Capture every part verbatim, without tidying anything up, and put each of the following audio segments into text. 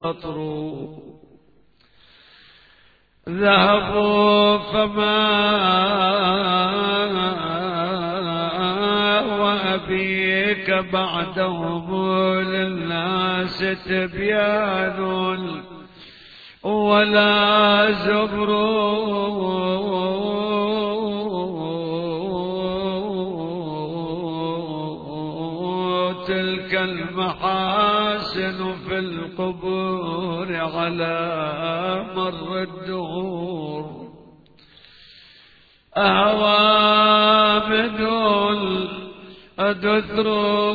القطر ذهبوا فما وأبيك بعدهم للناس تبيان ولا زبر تلك المحاسن في القبور على مر الدهور أهوامد الدثر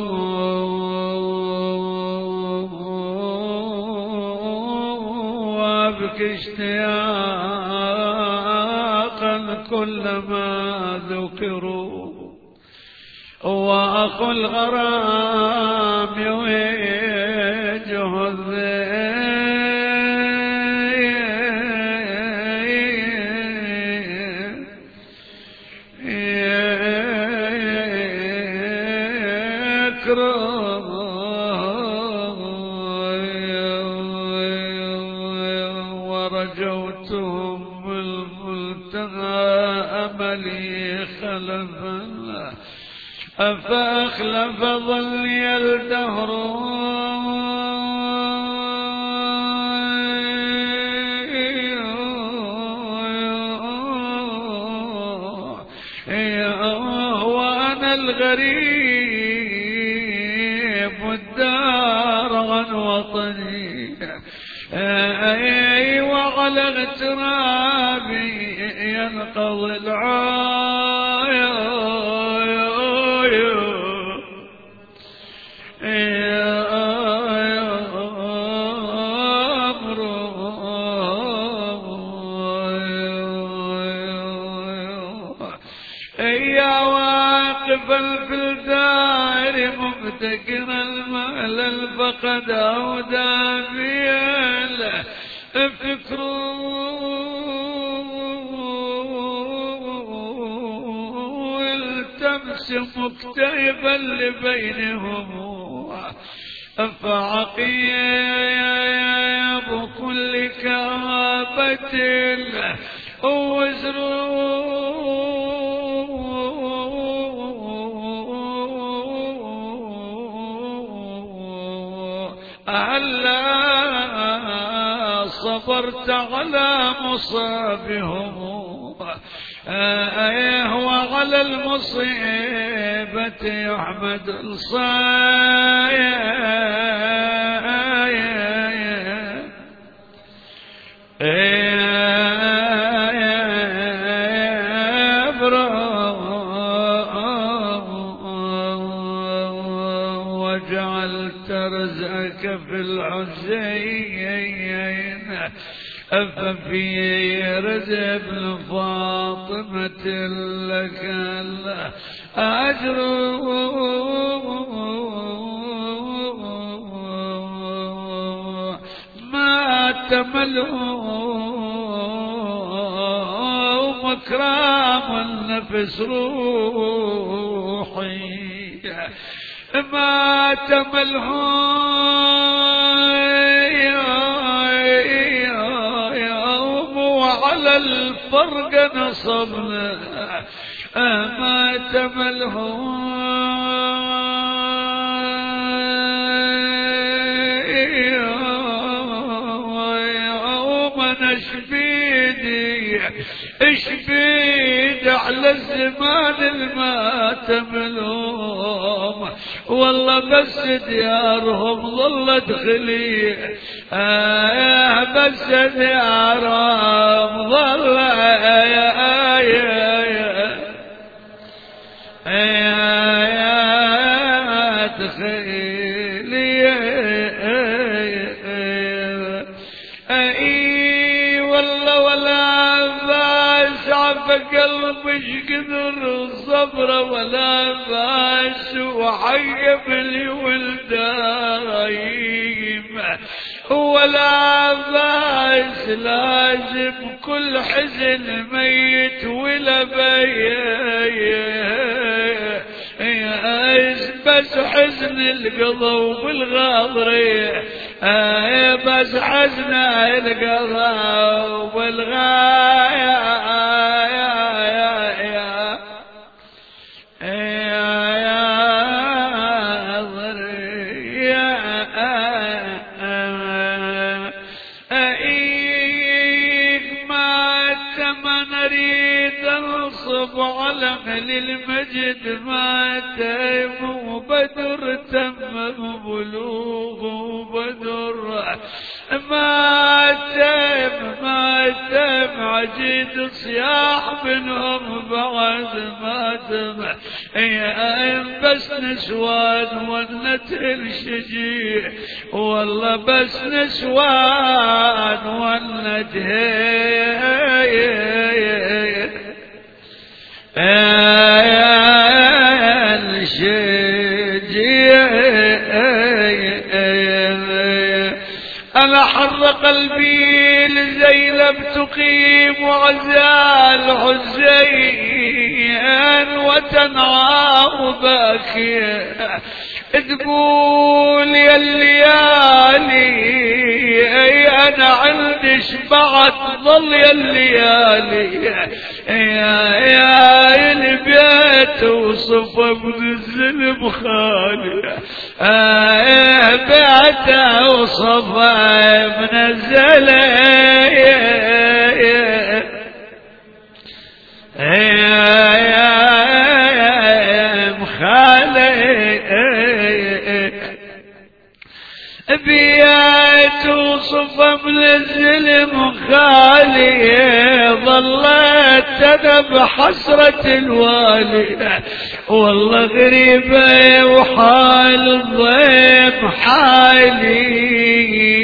وابكي اشتياقا كلما ذكروا وأخو الغرام يوجه الذكر ورجوتهم الملتقى أملي خلفا أفأخلف ظلي الدهر وأنا الغريب الدار عن وطني وعلى اغترابي ينقضي العاية في الدار مبتكر المال الفقد أو دافيا فكر التمس مكتئبا لبينهم فعقيب كل كابة وزر أهلا صبرت على مصابهم وعلى المصيبة يحمد وجعلت رزقك في الحسين أففي رزق ابن فاطمة لك أجر ما تملوا مكرام النفس روحي ما تملهم يوم وعلى الفرق نصبنا ما تملهم يوم نشبيدي اشبيد على الزمان الماتم لهم والله بس ديارهم ظلت خلي آه بس ديارهم ظل آيات خلي اي والله ولا باس قلبش قدر الصبر ولا باس وحيب لي ولدايم ولا باس لازم كل حزن ميت ولا بيه بس حزن القضا بالغاضري بس حزن القضا بالغاية علم للمجد ما تم وبدر تم بلوغ وبدر ما تم ما تم عجيد صياح منهم بعد ما تم يا بس نسوان ونت الشجيع والله بس نسوان ونت أنا حر قلبي لزينب تقيم وعزال حزين وتنعى باكية تقول يا الليالي أنا عندي شبعت ظل يا الليالي يا يا البيت وصفى من الزلم خالي آه بيت وصفى من الزلم بيات وصفى من الزلم خالي ظلت تذب حسرة الوالدة والله غريبة وحال الضيف حالي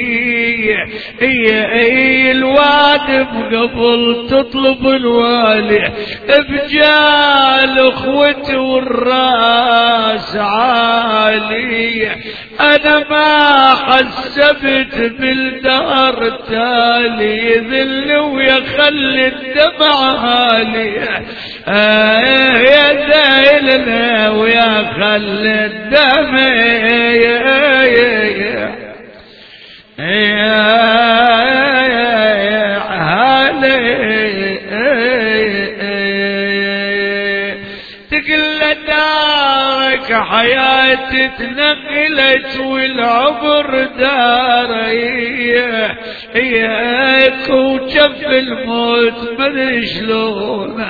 هي الواد قبل تطلب الوالي بجال اخوتي والراس عالي انا ما حسبت بالدار تالي ذل ويخلي الدمع هالي آه يا زيل ويا خلي الدمع يا يا حياتي تنقلت والعمر داري اياك وجف الموت مدري شلون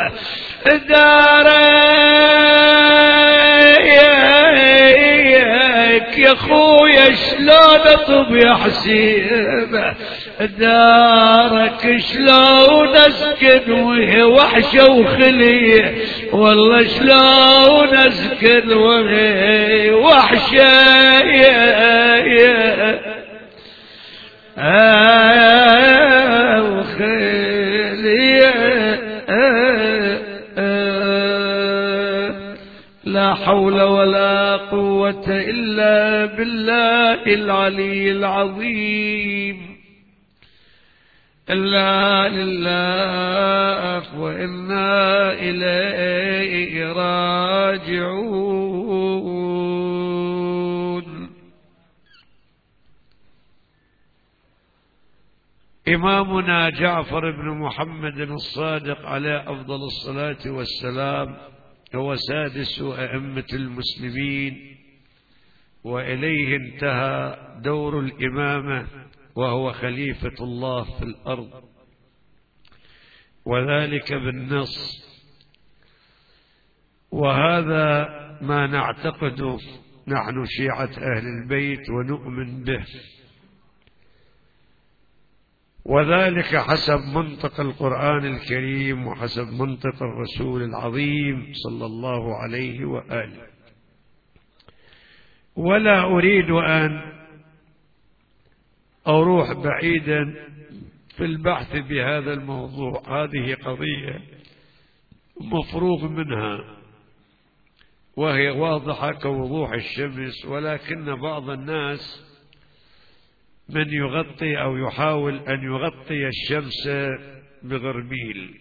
داري يا اخويا شلون اطب يا حسين دارك شلون اسكن وهي وحشه وخليه والله شلون اسكن وهي وحشه يا يا آه وخليه آه لا حول ولا قوة إلا بالله العلي العظيم إلا لله وإنا إليه راجعون. إمامنا جعفر بن محمد الصادق عليه أفضل الصلاة والسلام هو سادس أئمة المسلمين وإليه انتهى دور الإمامة وهو خليفة الله في الأرض وذلك بالنص وهذا ما نعتقده نحن شيعة أهل البيت ونؤمن به وذلك حسب منطق القرآن الكريم وحسب منطق الرسول العظيم صلى الله عليه وآله. ولا أريد أن أروح بعيدا في البحث بهذا الموضوع، هذه قضية مفروغ منها وهي واضحة كوضوح الشمس، ولكن بعض الناس من يغطي أو يحاول أن يغطي الشمس بغربيل،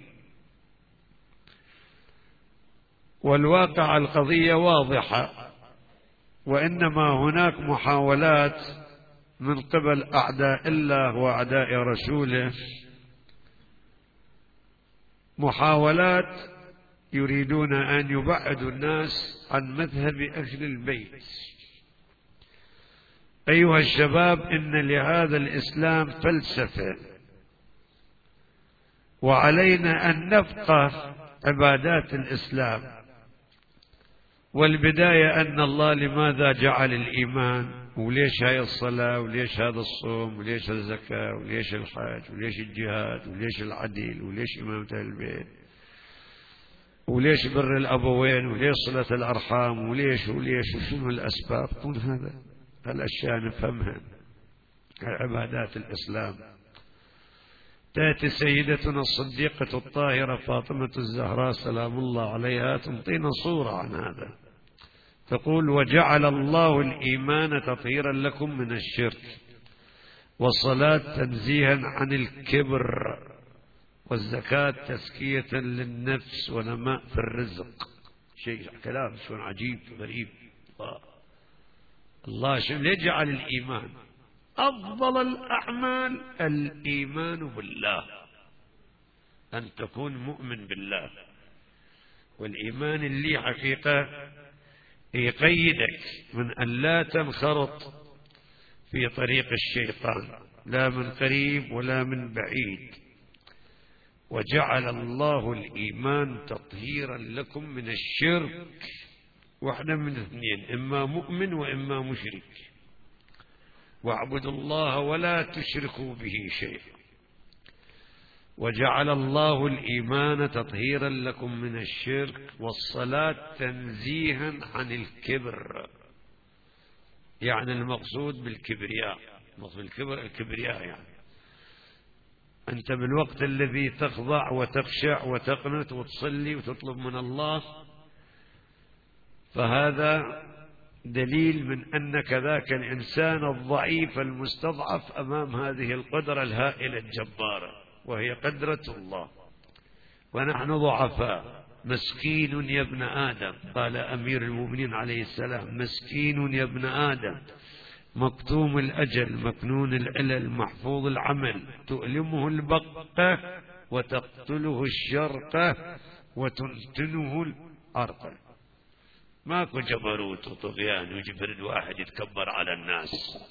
والواقع القضية واضحة وإنما هناك محاولات من قبل أعداء الله وأعداء رسوله، محاولات يريدون أن يبعدوا الناس عن مذهب أهل البيت. أيها الشباب، إن لهذا الإسلام فلسفة، وعلينا أن نفقه عبادات الإسلام. والبداية أن الله لماذا جعل الإيمان، وليش هاي الصلاة، وليش هذا الصوم، وليش الزكاة، وليش الحج، وليش الجهاد، وليش العدل، وليش إمامة البيت، وليش بر الأبوين، وليش صلة الأرحام، وليش وليش وشنو الأسباب. كل هذا الأشياء نفهمها عبادات الإسلام. تأتي سيدتنا الصديقة الطاهرة فاطمة الزهراء سلام الله عليها تنطينا صورة عن هذا، تقول: وجعل الله الإيمان تطهيرا لكم من الشرك، والصلاة تنزيها عن الكبر، والزكاة تزكية للنفس ونماء في الرزق. شيء كلام شو عجيب غريب. الله, الله شو ليه جعل الإيمان أفضل الأعمال؟ الإيمان بالله، أن تكون مؤمن بالله. والإيمان اللي حقيقة يقيدك من أن لا تنخرط في طريق الشيطان، لا من قريب ولا من بعيد. وجعل الله الإيمان تطهيرا لكم من الشرك، واحدة من اثنين، إما مؤمن وإما مشرك. واعبدوا الله ولا تشركوا به شيئا. وجعل الله الإيمان تطهيرا لكم من الشرك، والصلاة تنزيها عن الكبر. يعني المقصود بالكبرياء، المقصود بالكبر الكبرياء، يعني أنت بالوقت الذي تخضع وتخشع وتقنت وتصلي وتطلب من الله، فهذا دليل من أنك ذاك الإنسان الضعيف المستضعف أمام هذه القدرة الهائلة الجبارة، وهي قدرة الله. ونحن ضعفاء. مسكين يا ابن آدم، قال أمير المؤمنين عليه السلام: مسكين يا ابن آدم، مكتوم الأجل، مكنون العلل، محفوظ العمل، تؤلمه البقة وتقتله الشرقة وتنتنه الأرقة. ماكو جبروت وطغيان ويجبر الواحد يتكبر على الناس.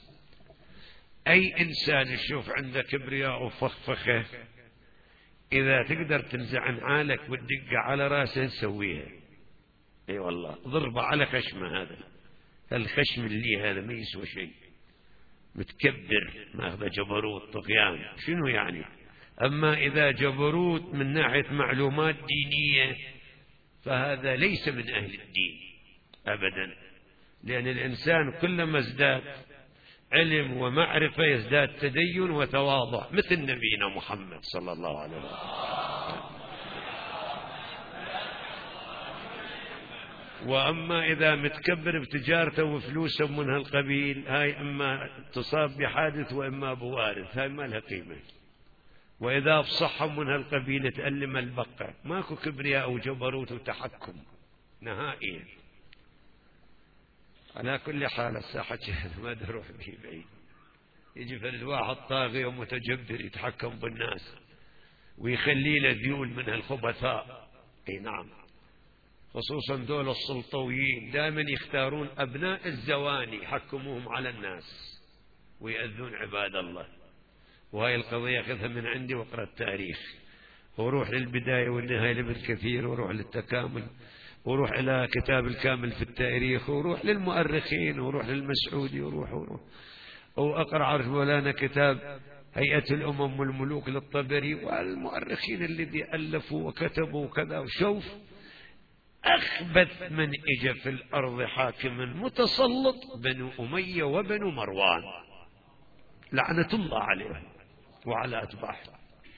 أي إنسان يشوف عنده كبرياء وفخفخة، إذا تقدر تنزع عن عالك والدقة على راسه سويها. أي والله، ضربة على خشمه. هذا الخشم اللي هذا ما يسوى شيء، متكبر، ماخذ جبروت طغيان. شنو يعني؟ أما إذا جبروت من ناحية معلومات دينية فهذا ليس من أهل الدين أبدا، لأن الإنسان كلما ازداد علم ومعرفة يزداد تدين وتواضع، مثل نبينا محمد صلى الله عليه وسلم. وأما إذا متكبر بتجارته وفلوسه من هالقبيل، هاي إما تصاب بحادث وإما بوارث، هاي ما لها قيمة. وإذا بصحة من هالقبيل تألم البقة. ماكو كبرياء وجبروت وتحكم نهائيا. على كل حال الساحة ما تروح به بعيد. يجي فرد واحد طاغي ومتجبر يتحكم بالناس ويخلي له ذيول من هالخبثاء. اي نعم، خصوصا دول السلطويين دائما يختارون أبناء الزواني يحكموهم على الناس ويأذون عباد الله. وهاي القضية أخذها من عندي واقرأ التاريخ، وروح للبداية والنهاية لابن كثير، وروح للتكامل، وروح إلى كتاب الكامل في التاريخ، وروح للمؤرخين، وروح للمسعودي، وروح وروح وأقرأ عرف مولانا كتاب هيئة الأمم والملوك للطبري، والمؤرخين الذي ألفوا وكتبوا وكذا. وشوف أخبث من إجا في الأرض حاكما متسلط بنو أمية وبنو مروان لعنة الله عليهم وعلى أتباعهم.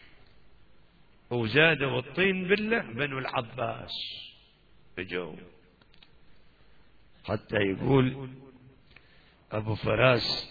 وزادوا الطين بالله بنو العباس اجوا، حتى يقول أبو فراس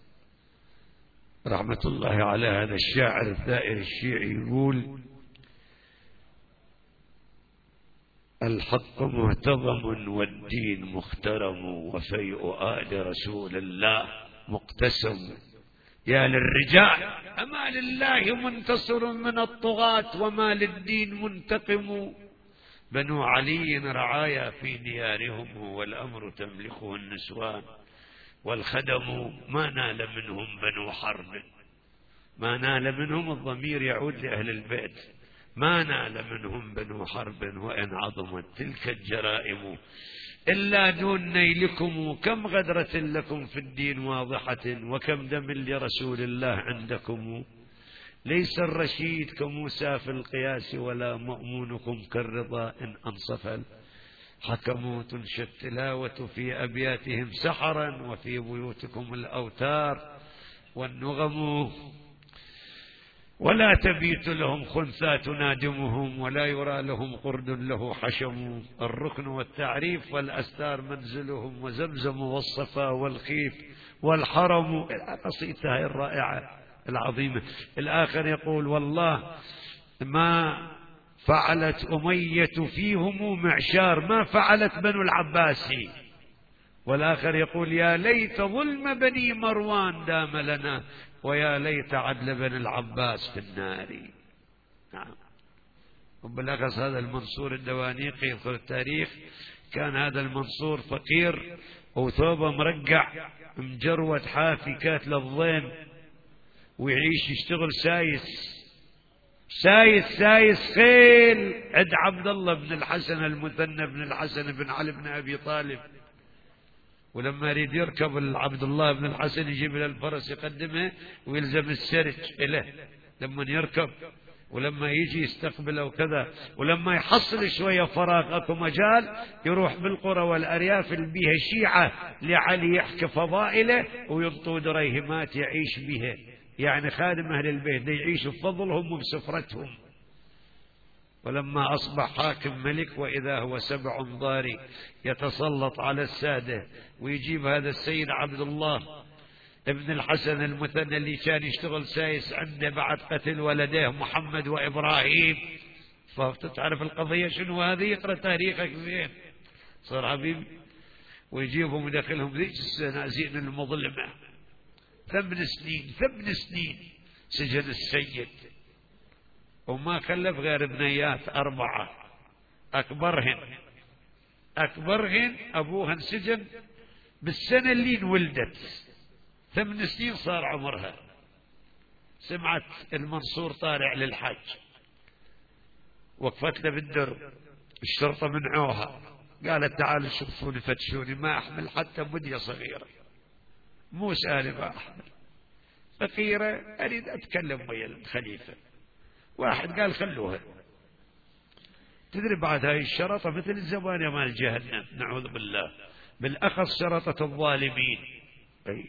رحمة الله على هذا الشاعر الثائر الشيعي، يقول: الحق مهتضم والدين مخترم وفيء آل رسول الله مقتسم. يا للرجال أما لله منتصر من الطغاة وما للدين منتقم. بنو علي رعايا في ديارهم والأمر تملكه النسوان والخدم. ما نال منهم بنو حرب، ما نال منهم، الضمير يعود لأهل البيت، ما نال منهم بنو حرب وإن عظمت تلك الجرائم إلا دون نيلكم. كم غدرة لكم في الدين واضحة وكم دم لرسول الله عندكم. ليس الرشيد كموسى في القياس ولا مأمونكم كالرضا إن أنصف الحكم. تنشى التلاوة في أبياتهم سحرا وفي بيوتكم الأوتار والنغم. ولا تبيت لهم خنثى تنادمهم ولا يرى لهم قرد له حشم. الركن والتعريف والأستار منزلهم وزمزم والصفا والخيف والحرم. قصيدة الرائعة العظيمة. الآخر يقول والله ما فعلت أمية فيهم معشار ما فعلت بنو العباسي. والآخر يقول يا ليت ظلم بني مروان دام لنا ويا ليت عدل بن العباس في النار. نعم. وبالأخص هذا المنصور الدوانيقي يذكر التاريخ، كان هذا المنصور فقير وثوبه مرقع مجرود حافي كاتل الضين ويعيش يشتغل سايس سايس سايس خيل عند عبد الله بن الحسن المثنى بن الحسن بن علي بن أبي طالب. ولما يريد يركب عبد الله بن الحسن يجيب له الفرس يقدمه ويلزم السرج له لما يركب، ولما يجي يستقبله وكذا، ولما يحصل شوية فراغ اكو مجال يروح بالقرى والأرياف اللي بيها شيعة لعلي يحكي فضائله وينطوا دريهمات يعيش بها. يعني خادم أهل البيت دي يعيش بفضلهم وبسفرتهم. ولما أصبح حاكم ملك وإذا هو سبع ضاري يتسلط على السادة، ويجيب هذا السيد عبد الله ابن الحسن المثنى اللي كان يشتغل سايس عنده بعد قتل ولديه محمد وإبراهيم. فتعرف القضية شنو هذه؟ يقرأ تاريخك زين صار حبيبي. ويجيبهم ويدخلهم ذيك السنازين المظلمة. ثمان سنين ثمان سنين سجن السيد، وما خلف غير ابنيات أربعة، أكبرهن أكبرهن أبوهن سجن بالسنة اللي انولدت، ثمان سنين صار عمرها. سمعت المنصور طالع للحج، وقفت له بالدرب، الشرطة منعوها، قالت تعالوا شوفوني فتشوني، ما أحمل حتى بنية صغيرة، مو سالي ما أحمل، فقيرة أريد أتكلم ويا الخليفة. واحد قال خلوها. تدري بعد هاي الشرطة مثل الزبانية مال جهنم، نعوذ بالله، بالأخص شرطة الظالمين. أي.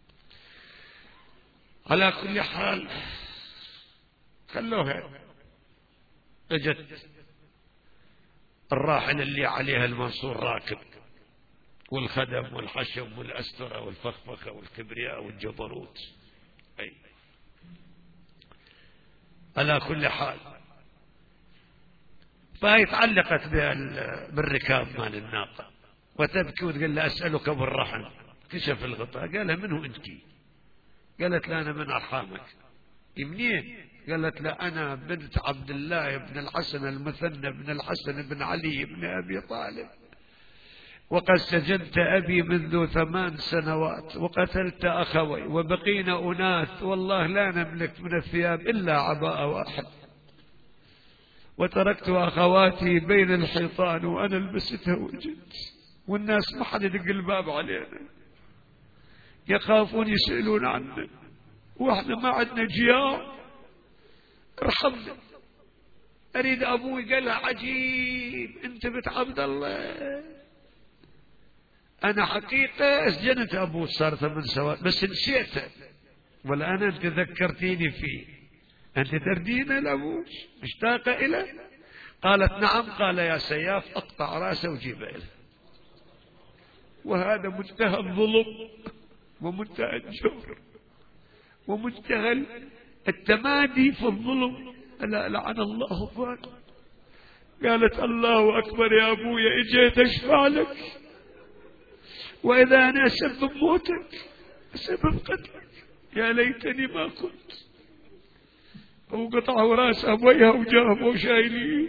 على كل حال خلوها. اجت الراحل اللي عليها المنصور راكب، والخدم والحشم والأسترة والفخفخة والكبرياء والجبروت. أي. على كل حال فهي تعلقت بالركاب مال الناقة وتبكي وتقول له أسألك بالرحم. كشف الغطاء قالها منه أنت؟ قالت لا أنا من أرحامك. منين؟ قالت لا أنا بنت عبد الله بن الحسن المثنى بن الحسن بن علي بن أبي طالب، وقد سجنت أبي منذ ثمان سنوات وقتلت أخوي وبقينا أناث، والله لا نملك من الثياب إلا عباءة واحد، وتركت أخواتي بين الحيطان وأنا لبستها وجدت، والناس ما حد يدق الباب علينا، يخافون يسألون عنا، وإحنا ما عندنا جيار، ارحمنا. أريد أبوي. قال عجيب أنت بنت عبد الله. أنا حقيقة أسجنت أبوه صار ثمان سنوات بس نسيته، والآن أنت ذكرتيني فيه. أنت تردين لأبوش مشتاقة إليه؟ قالت نعم. قال يا سياف أقطع رأسه وجيبه إليه. وهذا منتهى الظلم ومنتهى الجور ومنتهى التمادي في الظلم. لا لعن الله الظالم. قالت الله أكبر يا أبويا، إجيت أشفع لك، وإذا أنا أسبب موتك أسبب قتلك، يا ليتني ما كنت. وقطعوا راس أبويها وجابوا شايلين،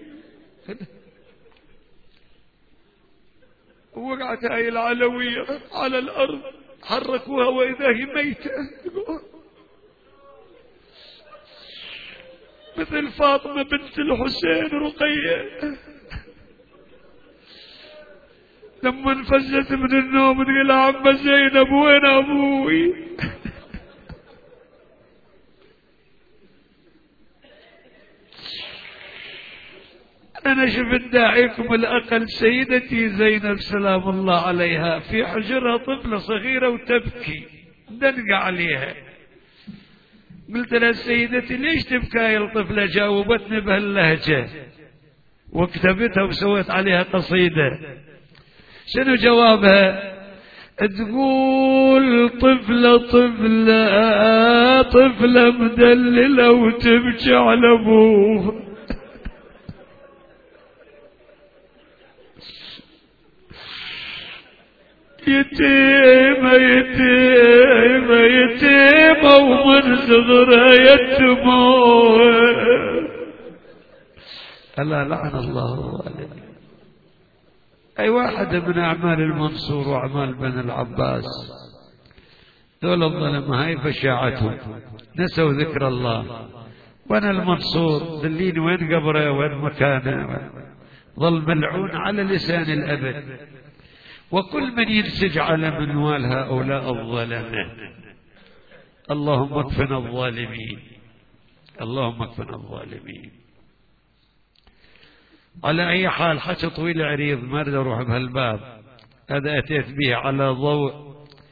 ووقعت هاي العلوية على الأرض، حركوها وإذا هي ميتة مثل فاطمة بنت الحسين رقية. لما انفزت من النوم تقول عم زينب وين أبوي؟ أنا شفت داعيكم الأقل سيدتي زينب سلام الله عليها في حجرها طفلة صغيرة وتبكي، دنق عليها. قلت لها سيدتي ليش تبكي يا الطفلة؟ جاوبتني بهاللهجة وكتبتها وسويت عليها قصيدة. شنو جوابها؟ تقول طفلة طفلة طفلة مدللة وتبكي على أبوه. يتيمة يتيمة يتيمة ومن صغرها يتموه. ألا لعن الله الظالمين. أي واحدة من أعمال المنصور وأعمال بن العباس، دول الظلمة هاي فشاعتهم، نسوا ذكر الله. وانا المنصور دليني وين قبره وين مكانه، ظل ملعون على لسان الأبد. وكل من ينسج على منوال هؤلاء الظلمة، اللهم اكفنا الظالمين، اللهم اكفنا الظالمين. على أي حال حكي طويل عريض ما أريد أروح بهالباب، هذا أتيت به على ضوء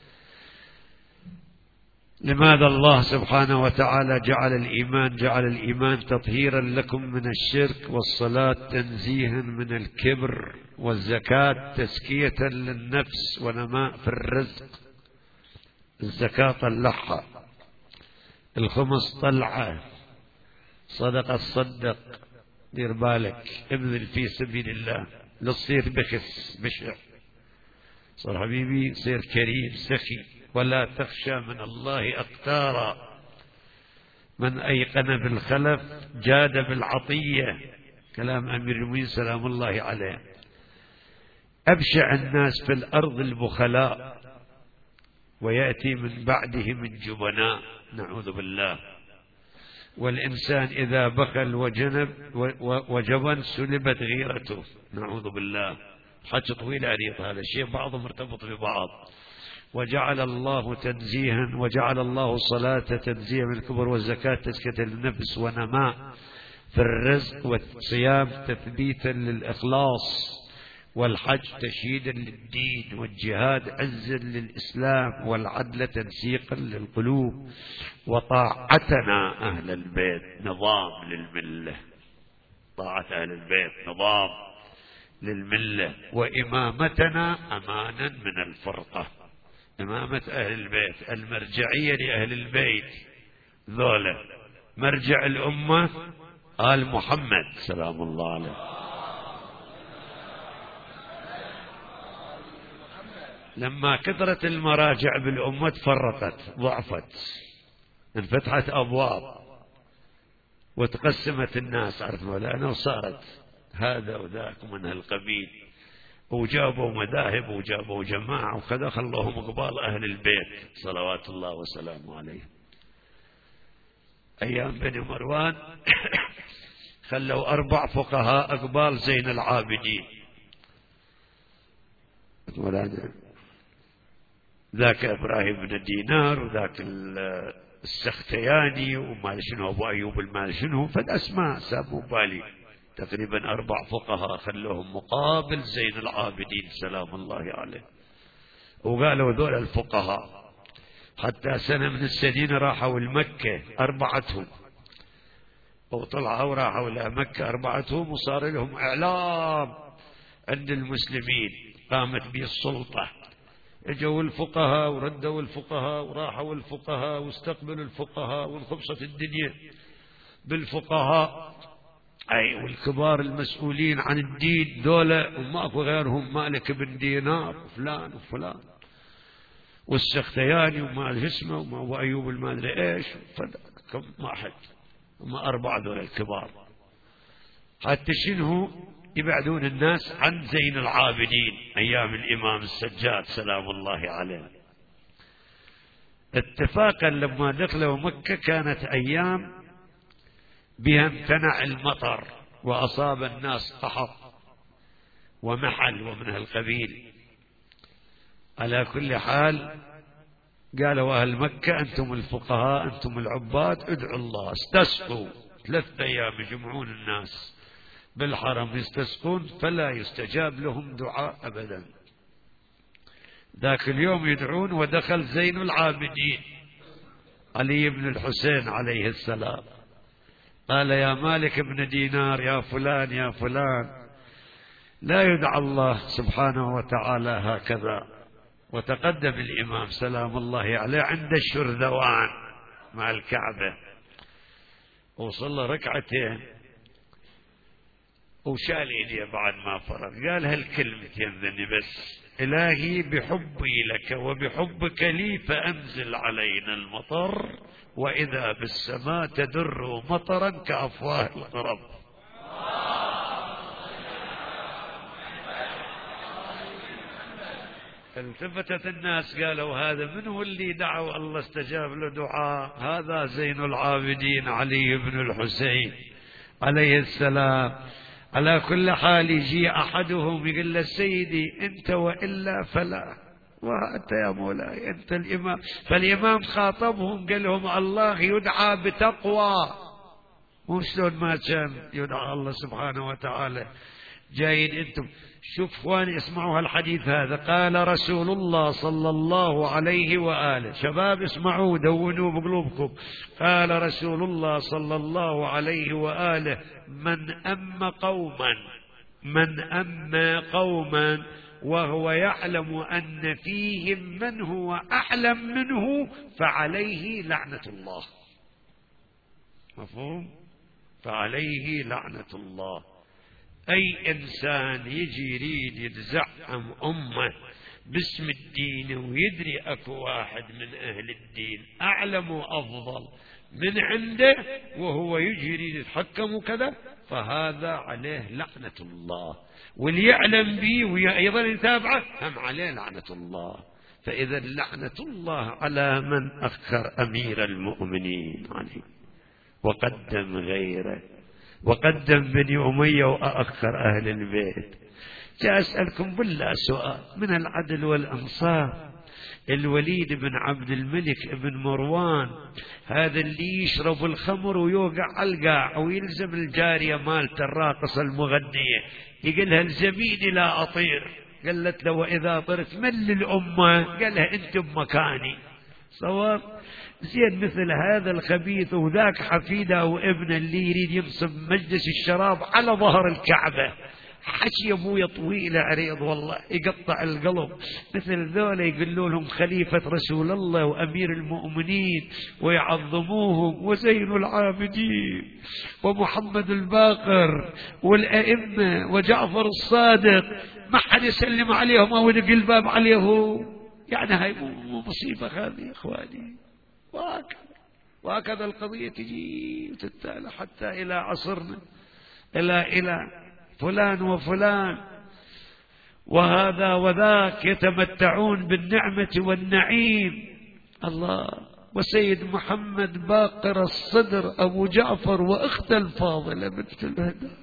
لماذا الله سبحانه وتعالى جعل الإيمان جعل الإيمان تطهيرا لكم من الشرك، والصلاة تنزيها من الكبر، والزكاة تزكية للنفس ونماء في الرزق. الزكاة طلعها، الخمس طلعه، صدقة تصدق، دير بالك، ابذل في سبيل الله، لا تصير بخس بشع، صار حبيبي صير كريم سخي. ولا تخشى من الله أقتارا، من أيقن بالخلف جاد بالعطية، كلام أمير المؤمنين سلام الله عليه. أبشع الناس في الأرض البخلاء، ويأتي من بعدهم الجبناء، نعوذ بالله. والإنسان إذا بخل وجنب وجبن سلبت غيرته، نعوذ بالله. حكي طويل عريض، هذا الشيء بعضه مرتبط ببعض. وجعل الله تنزيها، وجعل الله الصلاة تنزيها من الكبر، والزكاة تزكية للنفس ونماء في الرزق، والصيام تثبيتا للإخلاص، والحج تشييدا للدين، والجهاد عزا للإسلام، والعدل تنسيقا للقلوب، وطاعتنا أهل البيت نظام للملة، طاعة أهل البيت نظام للملة، وإمامتنا أمانا من الفرقة. إمامة أهل البيت، المرجعية لأهل البيت، ذولا مرجع الأمة آل محمد سلام الله عليه. لما كثرت المراجع بالأمة تفرقت، ضعفت، انفتحت أبواب وتقسمت الناس، عرفنا لأنه صارت هذا وذاك من هالقبيل، وجابوا مذاهب وجابوا جماعة وكذا، خلوهم قبال أهل البيت صلوات الله وسلامه عليه. أيام بني مروان خلوا أربع فقهاء قبال زين العابدين، ذاك إبراهيم بن الدينار، وذاك السختياني، وما شنو أبو أيوب المال شنو، فالأسماء سابوا بالي، تقريبا أربع فقهاء خلوهم مقابل زين العابدين سلام الله عليه. وقالوا ذول الفقهاء حتى سنة من السنين راحوا المكة أربعتهم، وطلعوا وراحوا إلى مكة أربعتهم، وصار لهم إعلام عند المسلمين، قامت به السلطة، اجوا الفقهاء وردوا الفقهاء وراحوا الفقهاء واستقبلوا الفقهاء، وانخبصت الدنيا بالفقهاء. أي والكبار المسؤولين عن الدين دولة وماكو غيرهم، مالك بن دينار وفلان وفلان والسختياني وما اسمه وما أيوب المادري إيش، كم واحد هم أربعة دول الكبار، حتى شنو يبعدون الناس عن زين العابدين أيام الإمام السجاد سلام الله عليه. اتفاقا لما دخلوا مكة كانت أيام بها امتنع المطر وأصاب الناس قحط ومحل ومن القبيل. على كل حال قالوا أهل مكة أنتم الفقهاء أنتم العباد ادعوا الله استسقوا، ثلاثة أيام يجمعون الناس بالحرم يستسقون فلا يستجاب لهم دعاء أبدا. ذاك اليوم يدعون ودخل زين العابدين علي بن الحسين عليه السلام قال يا مالك بن دينار يا فلان يا فلان لا يدعى الله سبحانه وتعالى هكذا. وتقدم الإمام سلام الله عليه عند الشرذوان مع الكعبة وصلى ركعتين وشال ايديه بعد ما فرغ قال هالكلمتين ذني بس: إلهي بحبي لك وبحبك لي فأنزل علينا المطر وإذا بالسماء تدر مطرا كأفواه القرب. التفتت الناس قالوا هذا من هو اللي دعوا الله استجاب له دعاء؟ هذا زين العابدين علي بن الحسين عليه السلام. على كل حال يجي أحدهم يقول له سيدي أنت وإلا فلا، وأنت يا مولاي أنت الإمام. فالإمام خاطبهم قال لهم الله يدعى بتقوى، مو شلون ما كان يدعى الله سبحانه وتعالى. جايين أنتم شوف اخواني اسمعوا هالحديث هذا. قال رسول الله صلى الله عليه وآله، شباب اسمعوا دونوا بقلوبكم. قال رسول الله صلى الله عليه وآله: من أم قوما من أم قوما وهو يعلم أن فيهم من هو أعلم منه فعليه لعنة الله. مفهوم؟ فعليه لعنة الله. أي إنسان يجي يريد يتزعم أمه باسم الدين ويدري أكو واحد من أهل الدين أعلم وأفضل من عنده وهو يجي يريد يتحكم وكذا، فهذا عليه لعنة الله. واللي يعلم به وأيضا يتابعه هم عليه لعنة الله. فإذا لعنة الله على من أخر أمير المؤمنين عليه وقدم غيره وقدم بني أمية وأخر أهل البيت. جاء أسألكم بالله سؤال من العدل والإنصاف. الوليد بن عبد الملك بن مروان هذا اللي يشرب الخمر ويوقع على القاع ويلزم الجارية مالته الراقصة المغنية يقولها الزميني لا أطير، قالت له وإذا طرت من للأمة؟ قالها أنت بمكاني. صور زين مثل هذا الخبيث وذاك حفيده وابنه اللي يريد ينصب مجلس الشراب على ظهر الكعبة، حكي ابويا طويل عريض والله يقطع القلب. مثل ذولا يقولوا لهم خليفة رسول الله وأمير المؤمنين ويعظموهم وزين العابدين ومحمد الباقر والأئمة وجعفر الصادق، ما حد يسلم عليهم أو يدق الباب عليهم. يعني هاي مو مصيبة هذه يا إخواني. وهكذا وهكذا القضية تجي وتتالى حتى إلى عصرنا، إلى إلى فلان وفلان وهذا وذاك يتمتعون بالنعمة والنعيم. الله. وسيد محمد باقر الصدر أبو جعفر وأخته الفاضلة بنت الهدى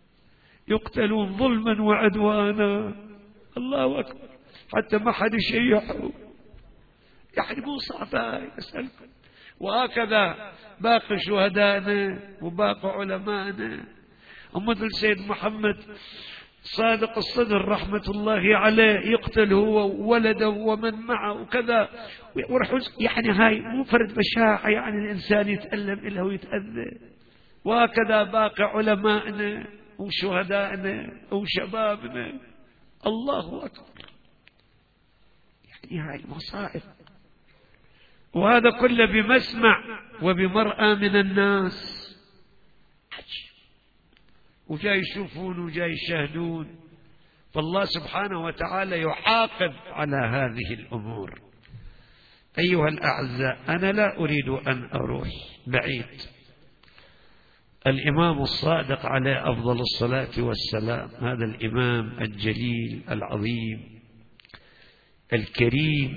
يقتلون ظلما وعدوانا. الله أكبر. حتى ما حد يشيعهم. يعني مو صعبة أسألكم. وهكذا باقي شهدائنا وباقي علمائنا ومثل سيد محمد صادق الصدر رحمة الله عليه يقتل هو وولده ومن معه وكذا. يعني هاي مو فرد بشاعة، يعني الإنسان يتألم إلا ويتأذى. وهكذا باقي علمائنا وشهدائنا وشبابنا. الله أكبر. يعني هاي مصائب. وهذا كله بمسمع وبمرأى من الناس. وجاي يشوفون وجاي يشاهدون. فالله سبحانه وتعالى يعاقب على هذه الأمور. أيها الأعزاء، أنا لا أريد أن أروح بعيد. الإمام الصادق عليه أفضل الصلاة والسلام، هذا الإمام الجليل العظيم الكريم،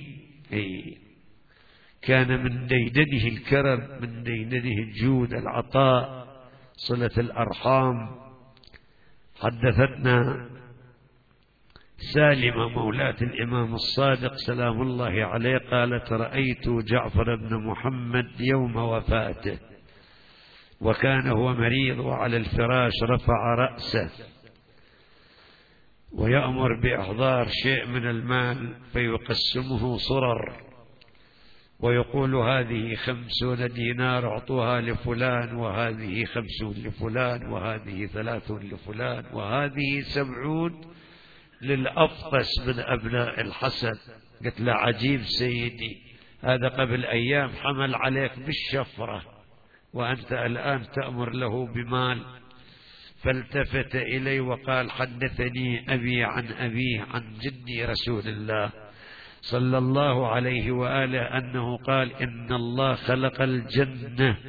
كان من ديدنه الكرم، من ديدنه الجود، العطاء، صلة الأرحام. حدثتنا سالمة مولاة الإمام الصادق سلام الله عليه قالت: رأيت جعفر بن محمد يوم وفاته وكان هو مريض وعلى الفراش، رفع رأسه ويأمر بإحضار شيء من المال فيقسمه صرر ويقول: هذه خمسون دينار اعطوها لفلان، وهذه خمسون لفلان، وهذه ثلاثون لفلان، وهذه سبعون للأفطس من أبناء الحسن. قلت له: عجيب سيدي، هذا قبل أيام حمل عليك بالشفرة وأنت الآن تأمر له بمال. فالتفت إلي وقال: حدثني أبي عن أبيه عن جدي رسول الله صلى الله عليه وآله أنه قال: إن الله خلق الجنة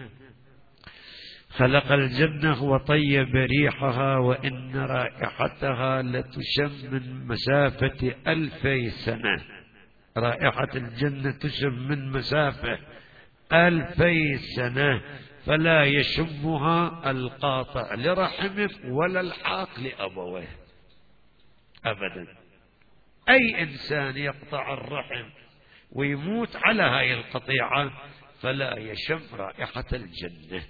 خلق الجنة وطيب ريحها، وإن رائحتها لتشم من مسافة ألفي سنة. رائحة الجنة تشم من مسافة ألفي سنة، فلا يشمها القاطع لرحمه ولا الحاق لأبويه أبدا. أي إنسان يقطع الرحم ويموت على هاي القطيعة فلا يشم رائحة الجنة.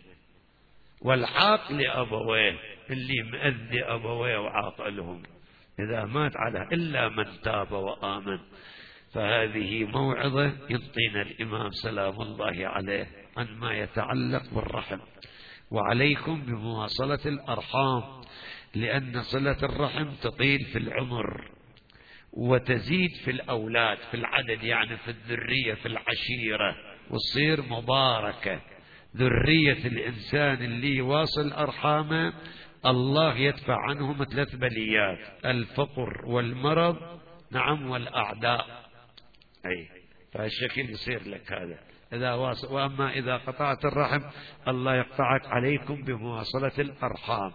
والعاق لأبويه، اللي مأذي أبويه وعاقلهم إذا مات على إلا من تاب وآمن. فهذه موعظة ينطينا الإمام سلام الله عليه عن ما يتعلق بالرحم. وعليكم بمواصلة الأرحام، لأن صلة الرحم تطيل في العمر وتزيد في الأولاد، في العدد يعني في الذرية، في العشيرة، وتصير مباركة. ذرية الإنسان اللي يواصل أرحامه الله يدفع عنهم ثلاث بليات: الفقر والمرض، نعم، والأعداء. أي فهالشكل يصير لك هذا إذا واصل. وأما إذا قطعت الرحم الله يقطعك. عليكم بمواصلة الأرحام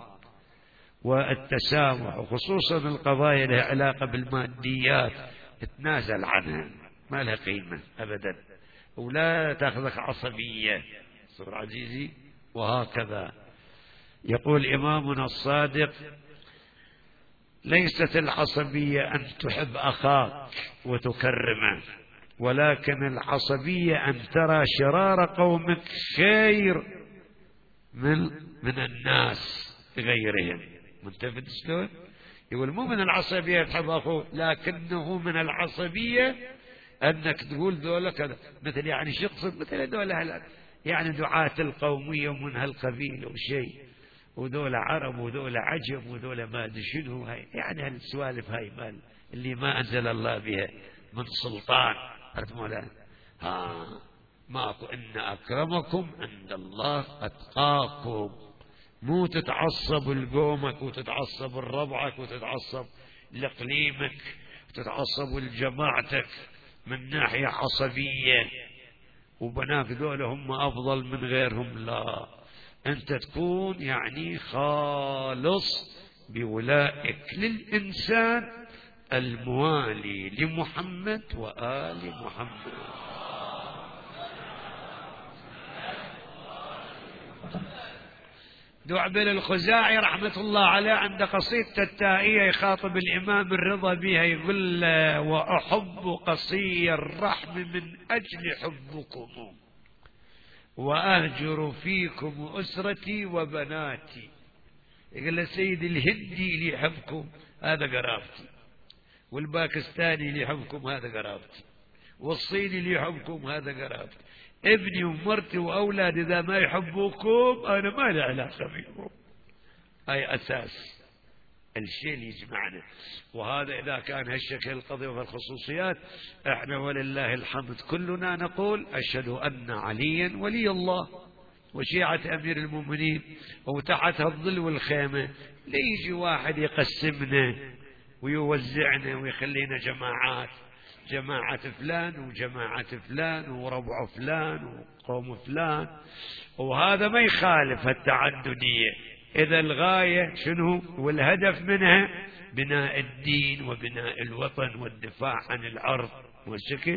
والتسامح، وخصوصا القضايا لها علاقة بالماديات تنازل عنها، ما لها قيمة أبدا، ولا تأخذك عصبية صور عزيزي. وهكذا يقول إمامنا الصادق: ليست العصبية أن تحب أخاك وتكرمه، ولكن العصبية أن ترى شرار قومك خير من من الناس غيرهم. منتفد شلون؟ يقول مو من العصبية تحب أخوه، لكنه من العصبية أنك تقول ذولا كذا، مثل يعني شخص مثل ذولا يعني دعاة القومية ومن هالقبيل وشيء، وذولا عرب وذولا عجم وذولا ما ادري شنو، هاي يعني هالسوالف هاي مال اللي ما أنزل الله بها من سلطان. عرفت مولانا؟ ها ماكو. إن أكرمكم عند الله أتقاكم. مو تتعصب لقومك وتتعصب لربعك وتتعصب لإقليمك وتتعصب لجماعتك من ناحية عصبية، وبناك ذولا هم أفضل من غيرهم. لا، أنت تكون يعني خالص بولائك للإنسان الموالي لمحمد وآل محمد. دعبل الخزاعي رحمة الله عليه عند قصيدة التائية يخاطب الإمام الرضا بها، يقول له: وأحب قصي الرحم من أجل حبكم، وأهجر فيكم أسرتي وبناتي. يقول له: سيدي الهندي اللي يحبكم هذا قرابتي، والباكستاني اللي يحبكم هذا قرابتي، والصيني اللي يحبكم هذا قرابتي. ابني ومرتي وأولادي إذا ما يحبوكم أنا ما لي علاقة بكم. هاي أساس الشيء اللي يجمعنا. وهذا إذا كان هالشكل القضية والخصوصيات، احنا ولله الحمد كلنا نقول: أشهد أن عليا ولي الله. وشيعة أمير المؤمنين وتحتها الظل والخيمة، ليجي واحد يقسمنا ويوزعنا ويخلينا جماعات، جماعة فلان وجماعة فلان وربع فلان وقوم فلان، وهذا ما يخالف التعددية إذا الغاية شنو والهدف منها بناء الدين وبناء الوطن والدفاع عن العرض والشكل،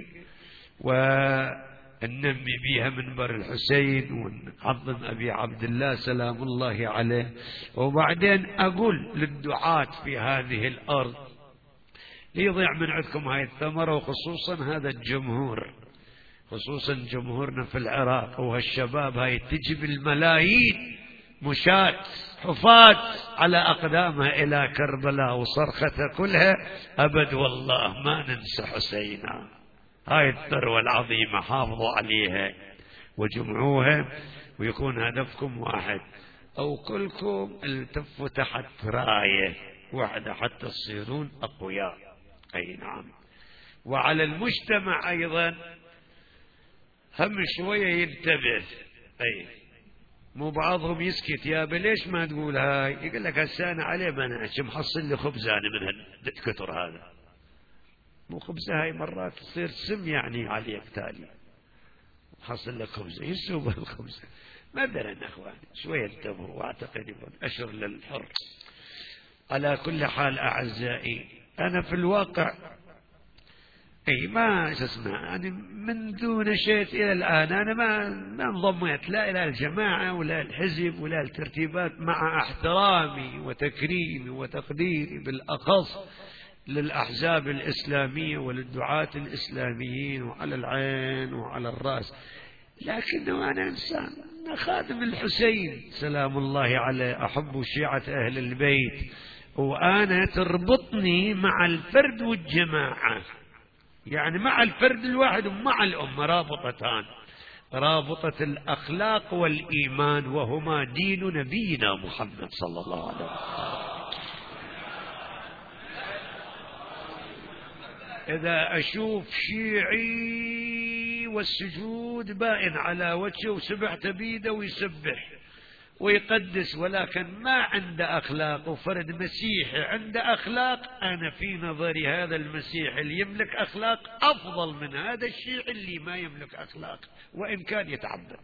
وننمي بها منبر الحسين ونعظم أبي عبد الله سلام الله عليه. وبعدين أقول للدعاة في هذه الأرض ليضيع من عندكم هاي الثمرة، وخصوصا هذا الجمهور، خصوصا جمهورنا في العراق وهالشباب هاي تجي بالملايين مشاة حفاة على أقدامها إلى كربلاء وصرختها كلها أبد والله ما ننسى حسينا. هاي الثروة العظيمة حافظوا عليها وجمعوها ويكون هدفكم واحد، أو كلكم التفوا تحت راية واحدة حتى تصيرون أقوياء. أي نعم. وعلى المجتمع أيضا هم شوية ينتبه. أي مو بعضهم يسكت يا ليش ما تقول هاي، يقول لك هسه أنا عليه منعش محصل لي خبزة أنا من الكتر هذا، مو خبزة هاي مرات تصير سم يعني عليك تالي، محصل لك خبزة يسوى الخبزة. مثلا أخواني شوية انتبهوا واعتقد أشر للحر. على كل حال أعزائي أنا في الواقع أي ما اسمع يعني منذ نشأت إلى الآن أنا ما ما انضميت لا إلى الجماعة ولا الحزب ولا الترتيبات، مع احترامي وتكريمي وتقديري بالأخص للأحزاب الإسلامية وللدعاة الإسلاميين وعلى العين وعلى الرأس، لكنه أنا إنسان خادم الحسين سلام الله عليه، أحب شيعة أهل البيت، وأنا تربطني مع الفرد والجماعة، يعني مع الفرد الواحد ومع الأمة رابطتان، رابطة الأخلاق والإيمان، وهما دين نبينا محمد صلى الله عليه وسلم. إذا أشوف شيعي والسجود بائن على وجهه وسبحت بيده ويسبح ويقدس ولكن ما عنده أخلاق، وفرد مسيحي عنده أخلاق، أنا في نظري هذا المسيحي اللي يملك أخلاق أفضل من هذا الشيعي اللي ما يملك أخلاق وإن كان يتعبد.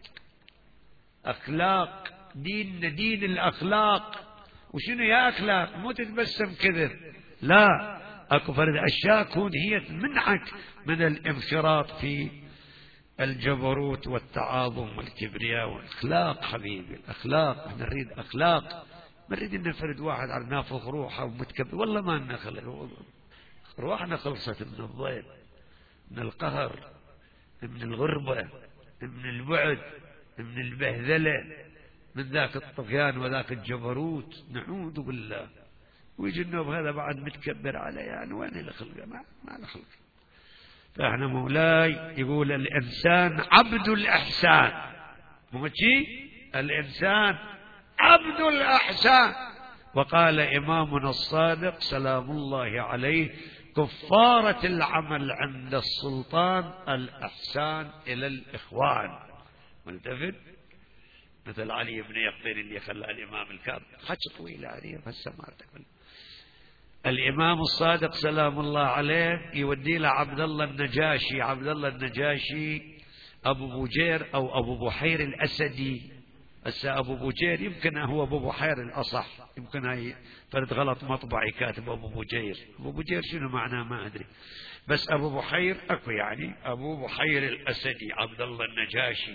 أخلاق ديننا دين الأخلاق. وشنو يا أخلاق؟ مو تتبسم كذب، لا، أكو فرد أشياء كون هي تمنعك من الانخراط في الجبروت والتعاظم والكبرياء. والأخلاق حبيبي الأخلاق، احنا نريد أخلاق، ما نريد أن نفرد واحد على نافخ روحه ومتكبر، والله ما نخل روحنا خلصت من الضيب، من القهر، من الغربة، من البعد، من البهذلة، من ذاك الطغيان وذاك الجبروت، نعوذ بالله. ويجي النوب هذا بعد متكبر عليه، يعني وين الخلق؟ ما ما له خلق. فاحنا مولاي يقول الإنسان عبد الإحسان، مو شي الإنسان عبد الإحسان. وقال إمامنا الصادق سلام الله عليه كفارة العمل عند السلطان الإحسان إلى الإخوان. ملتفت مثل علي بن يقطين اللي خلى الإمام الكاظم، حكي طويل عليه هسه ما تقبل. الإمام الصادق سلام الله عليه يودي له عبد الله النجاشي، عبد الله النجاشي أبو بجير أو أبو بحير الأسدي. هسه أبو بجير يمكن هو أبو بحير الأصح، يمكن هاي فرد غلط مطبعي كاتب أبو بجير. أبو بجير شنو معناه ما أدري، بس أبو بحير أكو، يعني أبو بحير الأسدي عبد الله النجاشي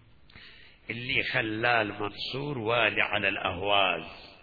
اللي خلاه المنصور والي على الأهواز،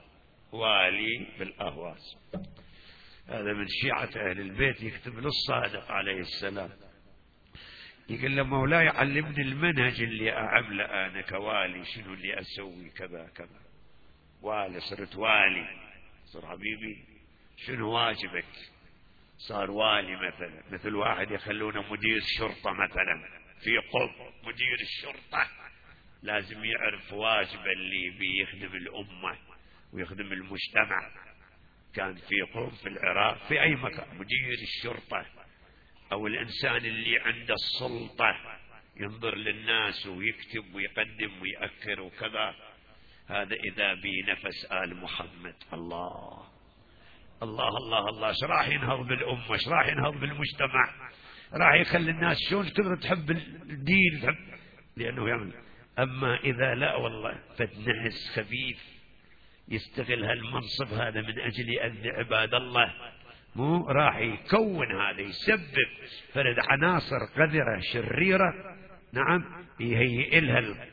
والي بالأهواز. هذا من شيعة أهل البيت يكتب للصادق عليه السلام، يقول له مولاي علمني المنهج اللي أعمله أنا كوالي، شنو اللي أسوي كذا كذا. والي صرت والي، صر حبيبي شنو واجبك؟ صار والي مثلا، مثل واحد يخلونه مدير شرطة مثلا في قم، مدير الشرطة لازم يعرف واجبه اللي بيخدم الأمة ويخدم المجتمع. كان في قم في العراق في أي مكان مدير الشرطة أو الإنسان اللي عنده السلطة ينظر للناس ويكتب ويقدم ويأكر وكذا. هذا إذا بنفس آل محمد. الله الله الله الله، ايش راح ينهض بالأمة، ايش راح ينهض بالمجتمع، راح يخلي الناس شلون كثر تحب الدين، تحب لأنه يعمل. أما إذا لا والله فتنعس خبيث يستغل هالمنصب هذا من أجل يأذي عباد الله، مو راح يكون هذا يسبب فرد عناصر قذرة شريرة، نعم، يهيئ لها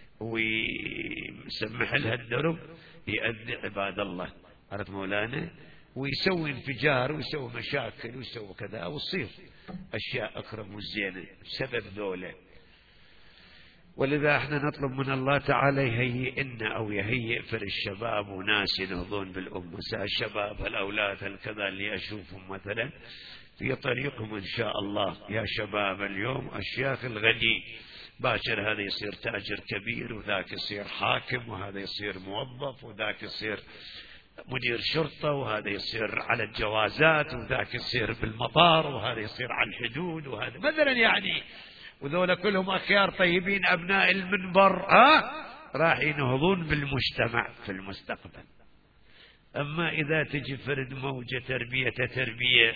ويسمح لها الدرب يأذي عباد الله، عرفت مولانا، ويسوي انفجار ويسوي مشاكل ويسوي كذا، أو تصير أشياء أكرم والزينة بسبب ذولا. ولذا احنا نطلب من الله تعالى يهيئنا أو يهيئ في الشباب وناس ينهضون بالأمة، سواء الشباب الأولاد الكذا اللي أشوفهم مثلا في طريقهم إن شاء الله. يا شباب اليوم الشيخ الغني باكر هذا يصير تاجر كبير، وذاك يصير حاكم، وهذا يصير موظف، وذاك يصير مدير شرطة، وهذا يصير على الجوازات، وذاك يصير بالمطار، وهذا يصير على الحدود، وهذا مثلا يعني، وذولا كلهم أخيار طيبين أبناء المنبر، ها راح ينهضون بالمجتمع في المستقبل. أما إذا تجي فرد موجة تربية تربية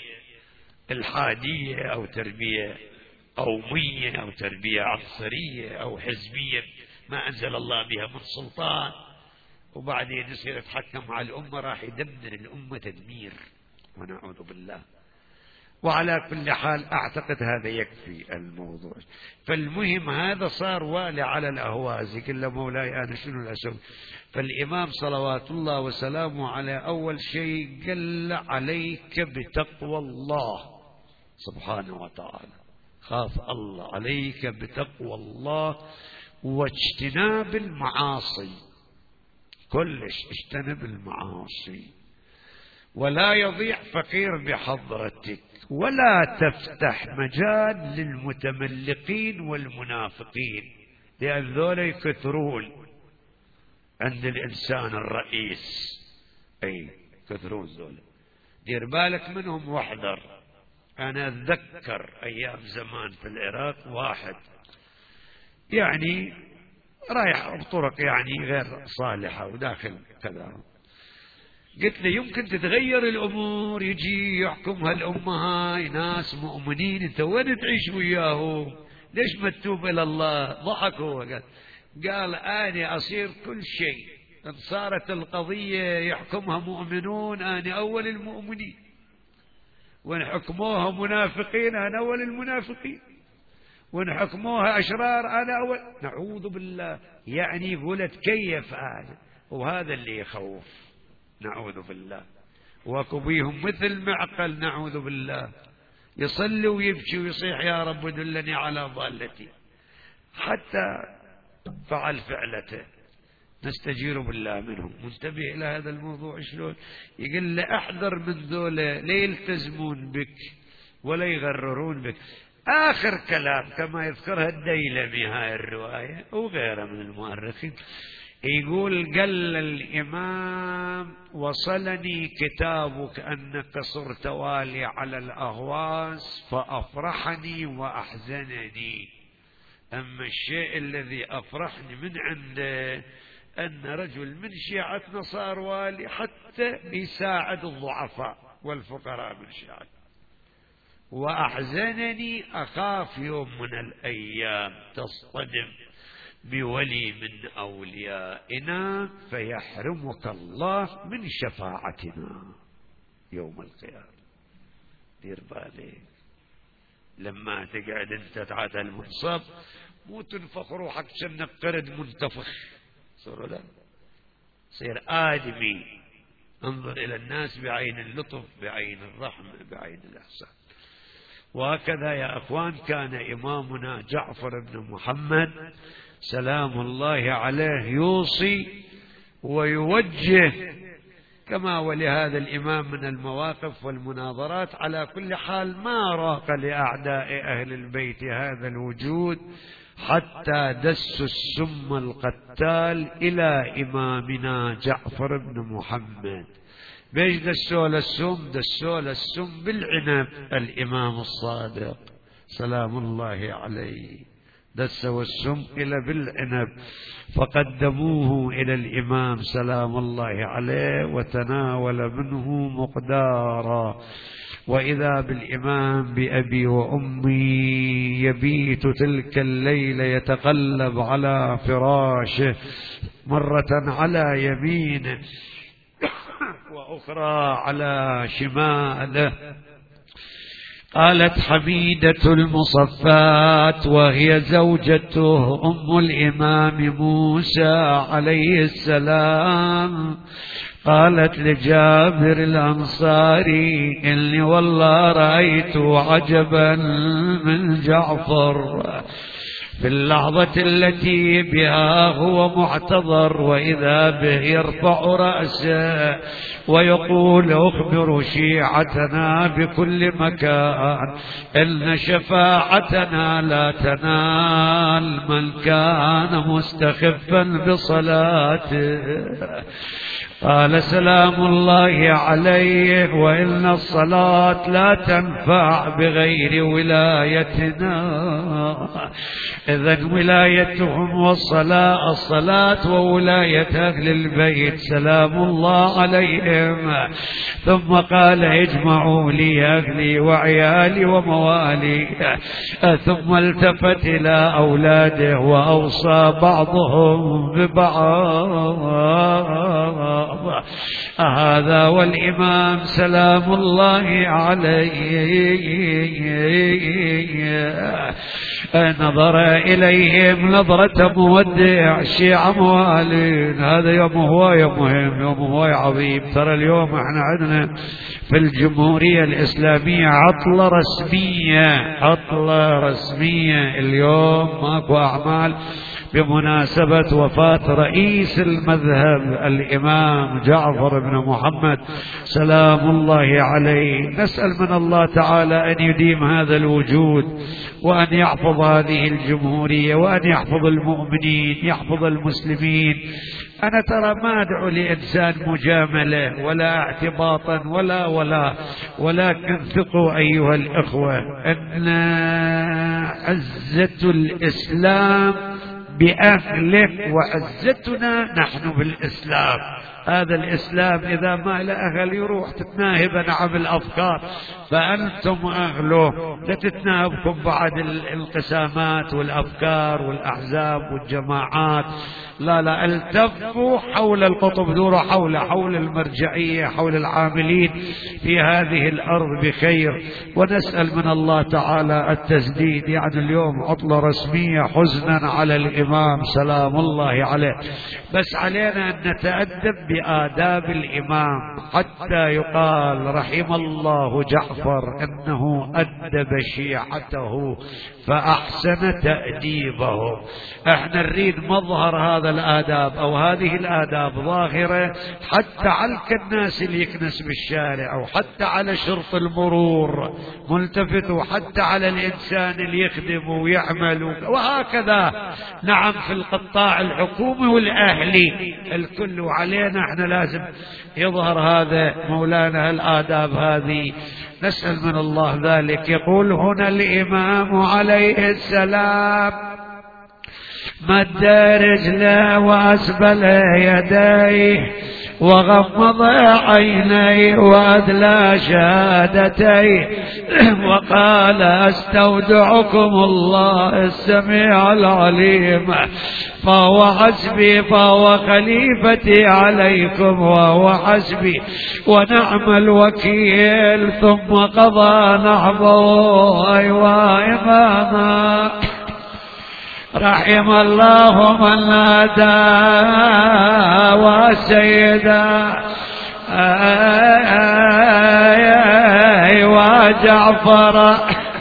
الحادية أو تربية قومية أو تربية عنصرية أو حزبية ما أنزل الله بها من سلطان، وبعدين يصير يتحكم على الأمة، راح يدمر الأمة تدمير، ونعوذ بالله. وعلى كل حال أعتقد هذا يكفي الموضوع. فالمهم هذا صار والي على الأهواز، يقول له مولاي أنا شنو أسوي؟ فالإمام صلوات الله وسلامه على أول شيء قال عليك بتقوى الله سبحانه وتعالى، خاف الله، عليك بتقوى الله واجتناب المعاصي، كلش اجتنب المعاصي، ولا يضيع فقير بحضرتك، ولا تفتح مجال للمتملقين والمنافقين، لأن ذولا يكثرون عند الإنسان الرئيس، أي كثرون ذولا، دير بالك منهم واحذر. أنا أتذكر أيام زمان في العراق واحد يعني رايح بطرق يعني غير صالحة وداخل كذا، قلت له يمكن تتغير الأمور، يجي يحكم هالأمة هاي ناس مؤمنين، انت وين تعيش وياهم؟ ليش ما تتوب إلى الله؟ ضحك هو قال قال أنا أصير كل شيء، إن صارت القضية يحكمها مؤمنون أنا أول المؤمنين، وإن حكموها منافقين أنا أول المنافقين، وإن حكموها أشرار أنا أول. نعوذ بالله، يعني يقول تكيف هذا، وهذا اللي يخوف، نعوذ بالله. وكبيهم مثل معقل، نعوذ بالله، يصلي ويبكي ويصيح يا رب دلني على ضالتي، حتى فعل فعلته، نستجير بالله منهم. منتبه إلى هذا الموضوع شلون؟ يقول له احذر من ذولا، لا يلتزمون بك ولا يغررون بك. آخر كلام كما يذكرها الديلمي هاي الرواية وغيره من المؤرخين، يقول قال الإمام وصلني كتابك أنك صرت والي على الأهواز فأفرحني وأحزنني، أما الشيء الذي أفرحني من عنده أن رجل من شيعتنا صار والي حتى يساعد الضعفاء والفقراء من شيعتنا، وأحزنني أخاف يوم من الأيام تصطدم بولي من أوليائنا فيحرمك الله من شفاعتنا يوم القيامة. دير بالك لما تقعد انت تحت المنصب مو تنفخ روحك كأنك قرد منتفخ، صار لا، صير آدمي، انظر إلى الناس بعين اللطف، بعين الرحمة، بعين الإحسان. وهكذا يا أخوان كان إمامنا جعفر بن محمد سلام الله عليه يوصي ويوجه كما ولهذا الإمام من المواقف والمناظرات. على كل حال ما راق لأعداء أهل البيت هذا الوجود حتى دسوا السم القتال إلى إمامنا جعفر بن محمد. بيش دسوا السم؟ دسوا السم بالعنب، الإمام الصادق سلام الله عليه دسوا السم إلى بالعنب، فقدموه إلى الإمام سلام الله عليه وتناول منه مقدارا، وإذا بالإمام بأبي وأمي يبيت تلك الليلة يتقلب على فراشه، مرة على يمينه وأخرى على شماله. قالت حميدة المصفات وهي زوجته أم الإمام موسى عليه السلام، قالت لجابر الأنصاري إني والله رأيت عجبا من جعفر في اللحظة التي بها هو معتذر، وإذا به يرفع رأسه ويقول أخبر شيعتنا بكل مكان إن شفاعتنا لا تنال من كان مستخفا بصلاته. قال سلام الله عليه وإن الصلاة لا تنفع بغير ولايتنا، إذن ولايتهم والصلاة الصلاة وولاية أهل البيت سلام الله عليهم. ثم قال اجمعوا لي أهلي وعيالي وموالي، ثم التفت إلى أولاده وأوصى بعضهم ببعض. هذا والإمام سلام الله عليه نظر إليهم نظرة مودع. شيعة موالين، هذا يوم هواية مهم، يوم هواية عظيم. ترى اليوم احنا عندنا في الجمهورية الإسلامية عطلة رسمية، عطلة رسمية اليوم، ماكو أعمال بمناسبة وفاة رئيس المذهب الإمام جعفر بن محمد سلام الله عليه. نسأل من الله تعالى أن يديم هذا الوجود، وأن يحفظ هذه الجمهورية، وأن يحفظ المؤمنين، يحفظ المسلمين. أنا ترى ما أدعو لإنسان مجاملة ولا اعتباطا ولا ولا ولكن ثقوا أيها الإخوة أن عزة الإسلام بأهله وعزتنا نحن بالإسلام. هذا الإسلام إذا ما له أهل يروح تتناهب نعم الأفكار، فأنتم أهله لا تتناهبكم بعد الانقسامات والأفكار والأحزاب والجماعات. لا لا، التفوا حول القطب، دوروا حول حول المرجعية، حول العاملين في هذه الأرض بخير. ونسأل من الله تعالى التسديد. يعني اليوم عطلة رسمية حزنا على الإمام سلام الله عليه، بس علينا أن نتأدب بآداب الإمام حتى يقال رحم الله جعفر أنه أدب شيعته فأحسن تأديبهم. احنا نريد مظهر هذا الآداب أو هذه الآداب ظاهرة حتى على الناس اللي يكنس بالشارع، أو حتى على شرط المرور ملتفت، وحتى على الإنسان اللي يخدم ويعمل، وهكذا نعم في القطاع الحكومي والأهلي الكل. وعلينا احنا لازم يظهر هذا مولانا الآداب هذه. نسأل من الله ذلك. يقول هنا الإمام عليه السلام مد رجله وأسبل يديه وغمض عينيه وأدلى شهادتيه وقال استودعكم الله السميع العليم فهو حسبي فهو خليفتي عليكم وهو حسبي ونعم الوكيل. ثم قضى نحبه أيوا إماما رحم الله من نادى وسيدا وجعفر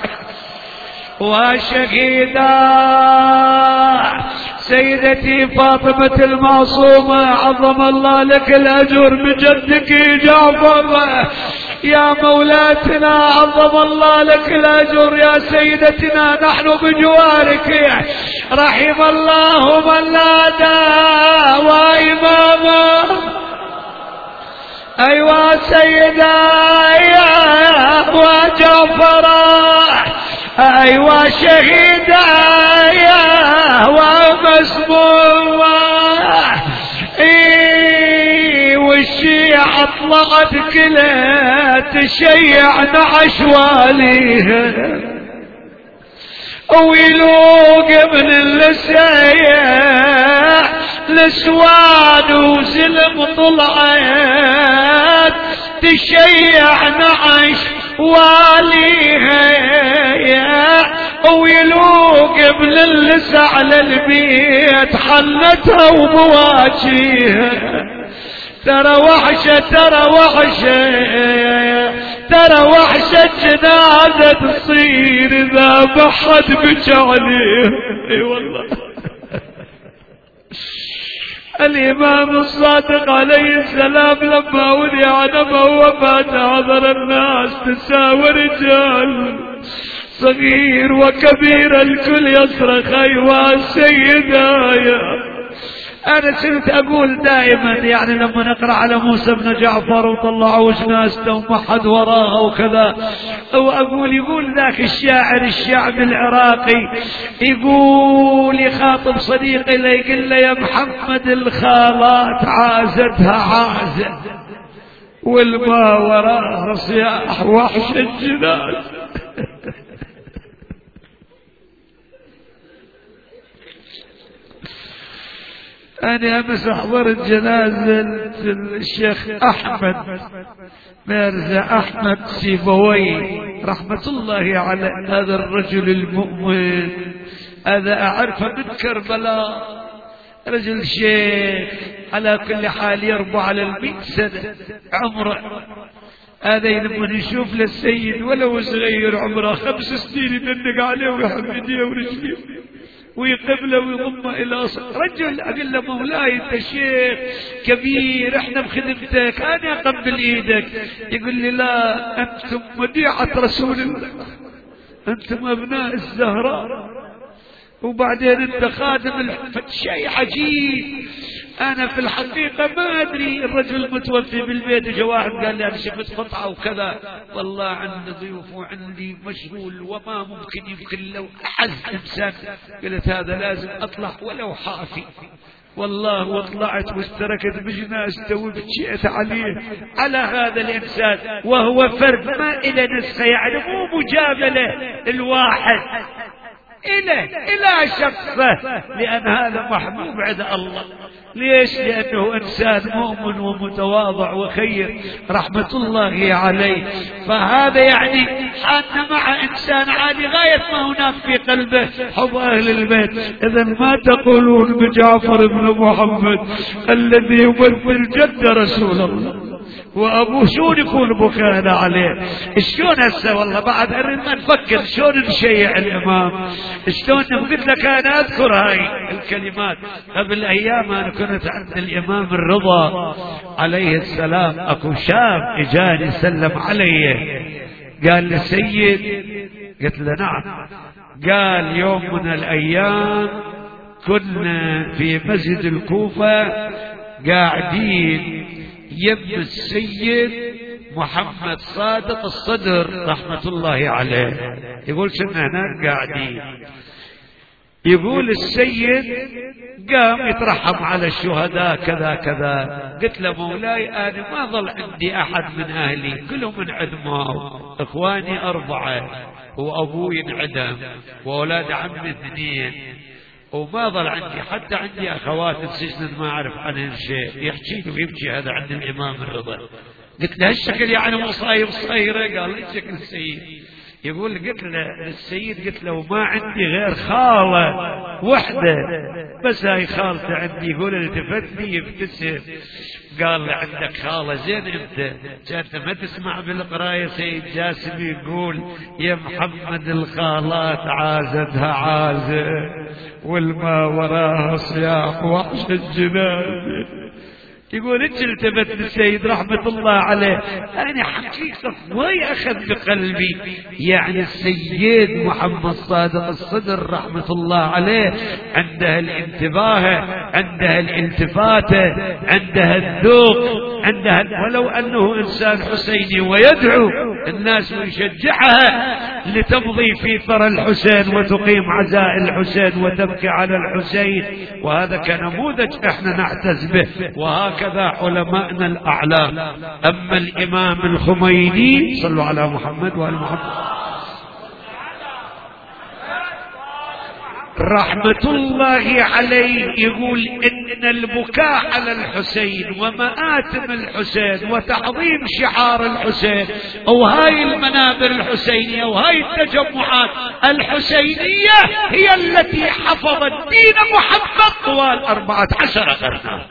وشهيدا. سيدتي فاطمة المعصومة عظم الله لك الأجر بجدك جعفر. يا مولاتنا عظم الله لك الأجر يا سيدتنا، نحن بجوارك. رحم الله من نادى وإماما أيوا سيدا وجعفر أيوا شهيدا والشيعة طلعت كلها تشيع نعش واليها، ويلوق ابن اللسيح لسواد وزلم طلعت تشيع نعش واليها، ويلوق ابن اللسع للبيت حلتها ومواجيها. ترى وحشة ترى وحشة ترى وحشة جنازة تصير إذا ما حد بكى عليه. اي والله الإمام الصادق عليه السلام لما ودع نبه وفاة حضر الناس تساوي رجال صغير وكبير الكل يصرخ أيها السيدة. أنا صرت أقول دائما يعني لما نقرأ على موسى بن جعفر وطلعوا جنازته وما حد وراها وكذا، وأقول يقول ذاك الشاعر الشعب العراقي يقول يخاطب صديقي لا يقول له يا محمد الخالات عازتها عازة والما وراها صياح وحش الجناز. أنا أمس حضرت جنازة الشيخ أحمد ميرزا أحمد سيبوي رحمة الله على هذا الرجل المؤمن. هذا أعرفه من كربلاء، رجل شيخ على كل حال يربع على المئة سنة عمره. هذا لما نشوف للسيد ولو صغير عمره خمس سنين يدنق عليه ويحب ايديه ورجليه ويقبله ويضمه الى صدره. رجل اقول له مولاي انت شيخ كبير احنا بخدمتك انا اقبل ايدك. يقول لي لا انتم وديعة رسول الله، انتم ابناء الزهراء وبعدين انت خادم. شيء عجيب. انا في الحقيقة ما ادري الرجل متوفي بالبيت اجى واحد قال لي انا شفت قطعة وكذا، والله عندي ضيوف وعندي مشغول وما ممكن يمكن لو اعز انسان. قلت هذا لازم اطلع ولو حافي والله، وطلعت واستركت بجنازته وبكيت عليه على هذا الانسان وهو فرد ما الى نسخة، يعني مو مجاملة الواحد إلى إلى شخصه، لأن هذا محبوب عند الله. ليش؟ لأنه إنسان مؤمن ومتواضع وخير رحمة الله عليه. فهذا يعني حان مع إنسان عادي غاية ما هناك في قلبه حب أهل البيت. إذا ما تقولون بجعفر بن محمد الذي يمثل جد رسول الله وأبوه شلون يكون بكانا عليه؟ شلون هسه والله بعد أريد ما نفكر شلون نشيع الإمام، شلون. قلت لك أنا أذكر هاي الكلمات قبل أيام. أنا كنت عند الإمام الرضا عليه السلام، أكو شاب إجاني سلم علي قال لي سيد، قلت له نعم. قال يوم من الأيام كنا في مسجد الكوفة قاعدين يم السيد محمد صادق الصدر رحمة الله عليه. يقول كنا هناك قاعدين، يقول السيد قام يترحم على الشهداء كذا كذا. قلت له مولاي أنا ما ظل عندي أحد من أهلي كلهم انعدموا، إخواني أربعة وأبوي انعدم وأولاد عمي اثنين وما ظل عندي، حتى عندي أخوات السجن ما أعرف عنهم شيء. يحكي له ويبكي هذا عند الإمام الرضا. قلت له هالشكل يعني مصايب صغيرة؟ قال ايش شكل السيد؟ يقول قلت له للسيد قلت له ما عندي غير خالة وحدة بس هاي خالته عندي. يقول التفتني يبتسم قال لي عندك خالة زين انت كانت ما تسمع بالقراية سيد جاسم يقول يا محمد الخالات عازتها عازة والما وراها صياح وحش الجنازة. يقول انت التفت للسيد رحمة الله عليه. انا حقيقة ما يأخذ بقلبي يعني السيد محمد صادق الصدر رحمة الله عليه عندها الانتباه، عندها الالتفاتة، عندها الذوق. عندها، ولو أنه إنسان حسيني ويدعو الناس ويشجعها لتمضي في ثرى الحسين وتقيم عزاء الحسين وتبكي على الحسين، وهذا كنموذج احنا نعتز به، وهكذا علماءنا الأعلام. أما الإمام الخميني صلوا على محمد وآل محمد رحمة الله عليه يقول إن البكاء على الحسين ومآتم الحسين وتعظيم شعار الحسين وهاي المنابر الحسينية وهاي التجمعات الحسينية هي التي حفظت دين محمد طوال أربعة عشر قرنا.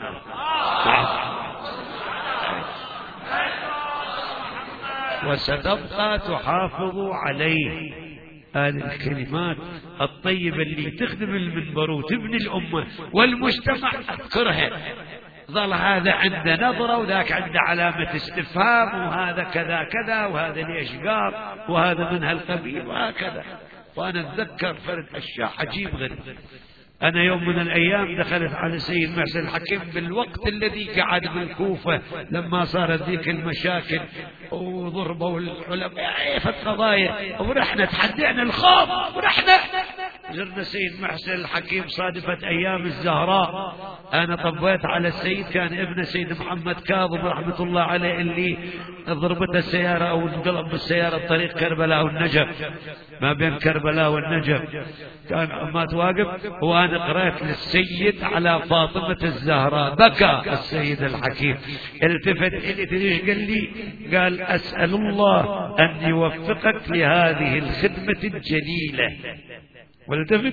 وستبقى تحافظ عليه. هذه الكلمات الطيبة اللي تخدم المنبر وتبني الأمة والمجتمع أذكرها. ظل هذا عنده نظرة وذاك عنده علامة استفهام، وهذا كذا كذا، وهذا ليش قال، وهذا من هالقبيل، وهكذا. وأنا أتذكر فرد أشياء عجيب غريب. أنا يوم من الأيام دخلت على سيد محسن الحكيم بالوقت الذي قعد بالكوفة لما صارت ذيك المشاكل وضربوا العلماء في القضايا، ورحنا تحدينا الخوف، ورحنا زرنا سيد محسن الحكيم صادفت أيام الزهراء. أنا طبيت على السيد، كان ابن سيد محمد كاظم رحمة الله عليه اللي ضربت السيارة أو انقلب بالسيارة بطريق كربلاء والنجف، ما بين كربلاء والنجف كان ما توقف. وأنا قرأت للسيد على فاطمة الزهراء، بكى السيد الحكيم، التفت إلي تريش قال لي، قال أسأل الله أن يوفقك لهذه الخدمة الجليلة. والتفت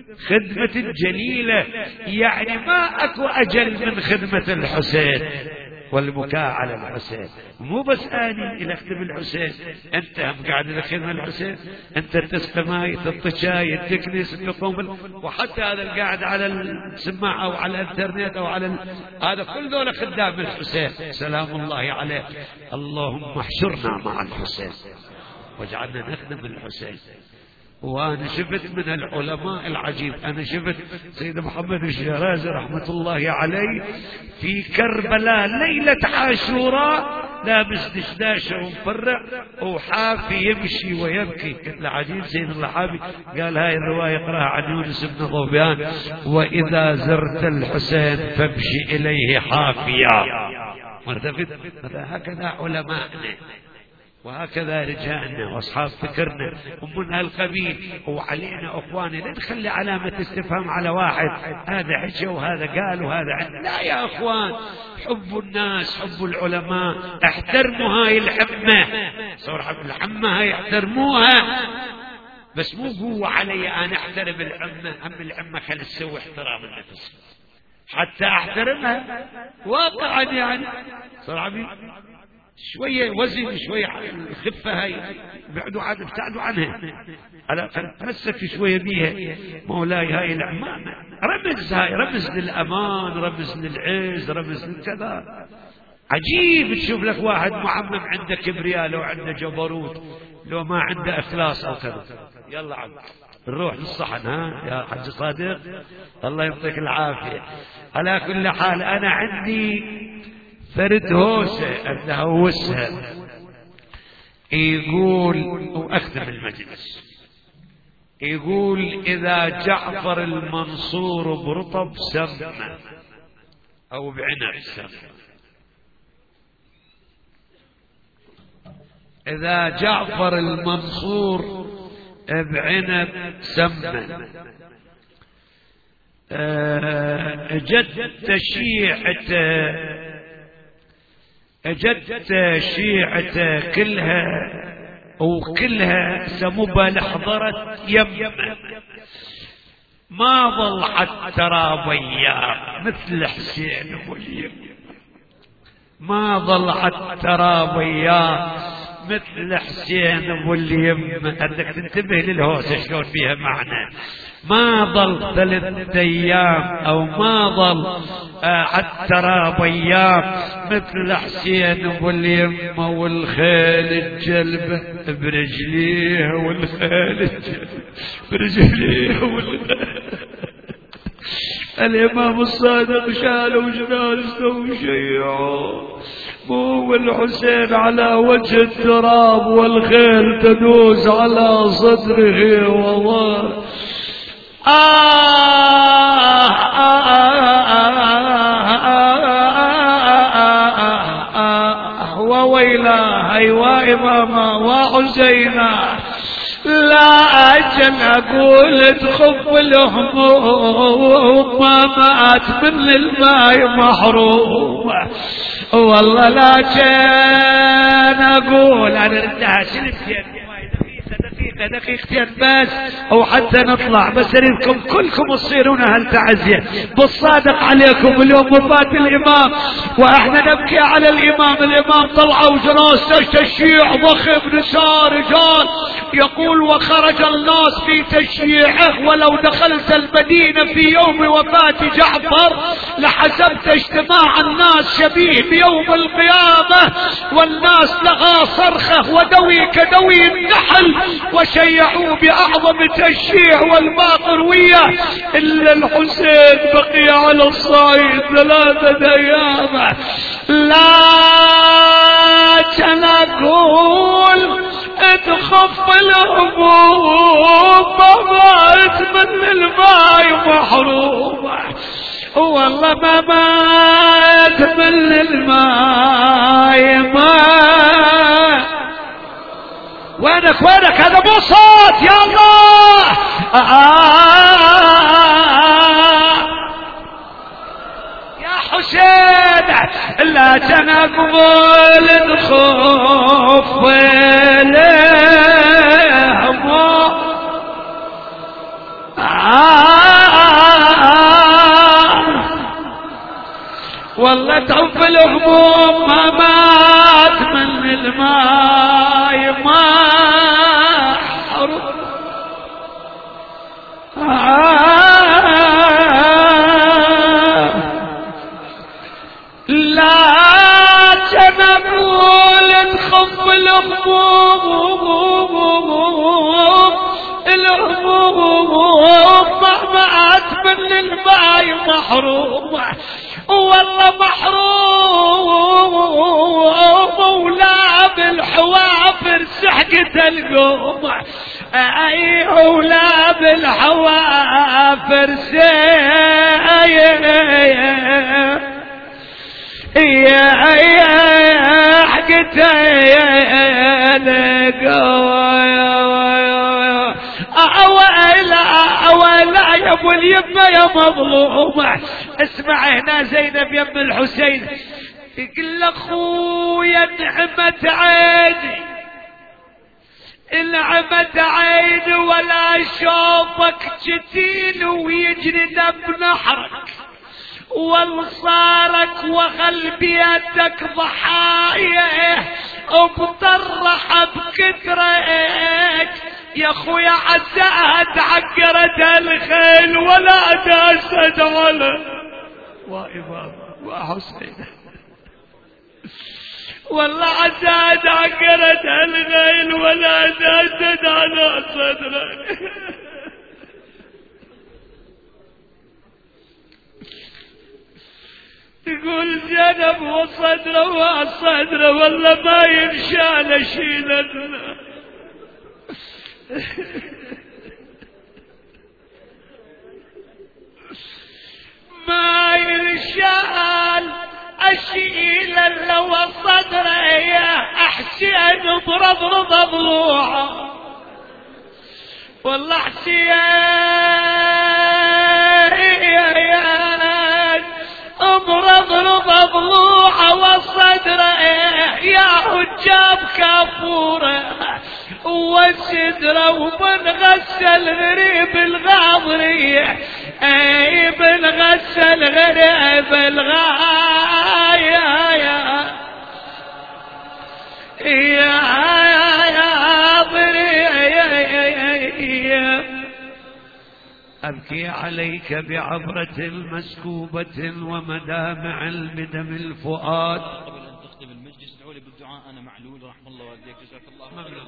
خدمة جليلة، يعني ما أكو أجل من خدمة الحسين والبكاء على الحسين. مو بس آني إلى أخدم الحسين، أنت هم قاعد إلى خدمة الحسين، أنت تسقى ماي، تعطي شاي، تكنس، تقوم، وحتى هذا القاعد على السماعة أو على الإنترنت أو على ال... هذا كل دول خدام الحسين سلام الله عليه. اللهم احشرنا مع الحسين واجعلنا نخدم الحسين. وأنا شفت من العلماء العجيب، أنا شفت سيد محمد الشيرازي رحمة الله عليه في كربلاء ليلة عاشوراء لابس دشداشة ومفرع وحافي يمشي ويبكي. قلت له عجيب سيد الحافي، قال هاي الرواية اقراها عن يونس بن ظبيان، وإذا زرت الحسين فامشي إليه حافيا. مرتفد. هكذا علماءنا وهكذا رجالنا واصحاب فكرنا ومن هالقبيل. وعلينا اخواني لا نخلي علامة استفهام على واحد، هذا حكى وهذا قال وهذا عند. لا يا اخوان، حبوا الناس، حبوا العلماء، احترموا هاي العمة، صراحة العمة هاي احترموها، بس مو قوة علي انا احترم العمة. هم العمة خل تسوي احترام النفس حتى احترمها واقعا، يعني صراحة شوية وزن، شوية الخفة هاي بعدوا عن ابتعدوا عنها، على تمسك شوية بيها. مولاي هاي الأعمام رمز، هاي رمز للأمان، رمز للعز، رمز للكذا. عجيب تشوف لك واحد معمم عنده كبرياء، لو عنده جبروت، لو ما عنده إخلاص أو كذا. يلا عم نروح للصحن. ها يا حج صادق الله يعطيك العافية. على كل حال أنا عندي فرد هوسة أتهوسها، يقول وأختم المجلس، يقول إذا جعفر المنصور برطب سمنة أو بعنب سمنة، إذا جعفر المنصور بعنب سمنة، جد شيعة جدت شيعته كلها وكلها سموبة لحضرت يم، ما ظل حتى رابيا مثل حسين واليم، ما ظل حتى رابيا مثل حسين واليم. بدك تنتبه للهوسة شلون فيها معنى. ما ظل ثلاثة أيام أو ما ظل حتى رابيام مثل حسين واليمة، والخيل الجلبة برجليه، والخيل الجلبة برجليه، والخيل الإمام الصادق شالوا جنازته وشيعوا مو الحسين على وجه التراب والخيل تدوس على صدره وظهره. آه آه آه وويلاه أيوا إماما وحسينا لا أجل أقول تخف الهموم ما مات من الماء محروم والله لا كان أقول أنا ردها شلتين دقيقة دقيقتين بس أو حتى نطلع بس أريدكم كلكم تصيرون أهل تعزية بالصادق عليكم. اليوم وفاة الإمام وإحنا نبكي على الإمام. الإمام طلعوا جنازته تشييع ضخم نساء رجال يقول وخرج الناس في تشييعه ولو دخلت المدينة في يوم وفاة جعفر لحسبت اجتماع الناس شبيه بيوم القيامة والناس لها صرخة ودوي كدوي النحل وشيعوا بأعظم تشييع والباقروية إلا الحسين بقي على الصعيد ثلاثة أيام. لا تنقول تخف الهموم مات من الماء محروم والله ما مات من الماء ما. وينك وينك هذا مو صوت يا الله. آه يا حسين لا تنقبل الخوف الهموم. آه والله تعب الهموم ما مات من الماء ما حرم. آه لا تنقول نخف الهموم الهموم ما مات من الماء محروم والله محروم ولا بالحوافر سحقة القوم. اي ولا بالحوافر سحقة القوم. اولا اولا يا ابو اليمه يا مظلومه. اسمع هنا زينب يا ابن الحسين يقول اخويا نعمت عيني نعمت عيني ولا شوفك جتيل ويجري دم نحرك والصارك وخل بيدك ضحايا وبطرح بكترك يا اخويا عساها تعكرت الخيل ولا داست على وإمام وحسين والله عساها تعكرت الخيل ولا داست على صدرك. تقول زينب وصدره وصدره والله ما ينشال شيلتنا. ما ينشال اشيل الا وصدره يا حسين برضرض ضلوعه والله حسين برضرض ضلوعه وصدره يا حجاب كافوره والسدرة ومن غسل غريب الغاضرية اي من غسل غريب الغاية يا يا غاضرية. أبكي عليك بعبرة مسكوبة ومدامع بدم الفؤاد. قبل أن تختم المجلس ادعوا لي بالدعاء أنا معلول رحم الله والديك جزاك الله خيرا.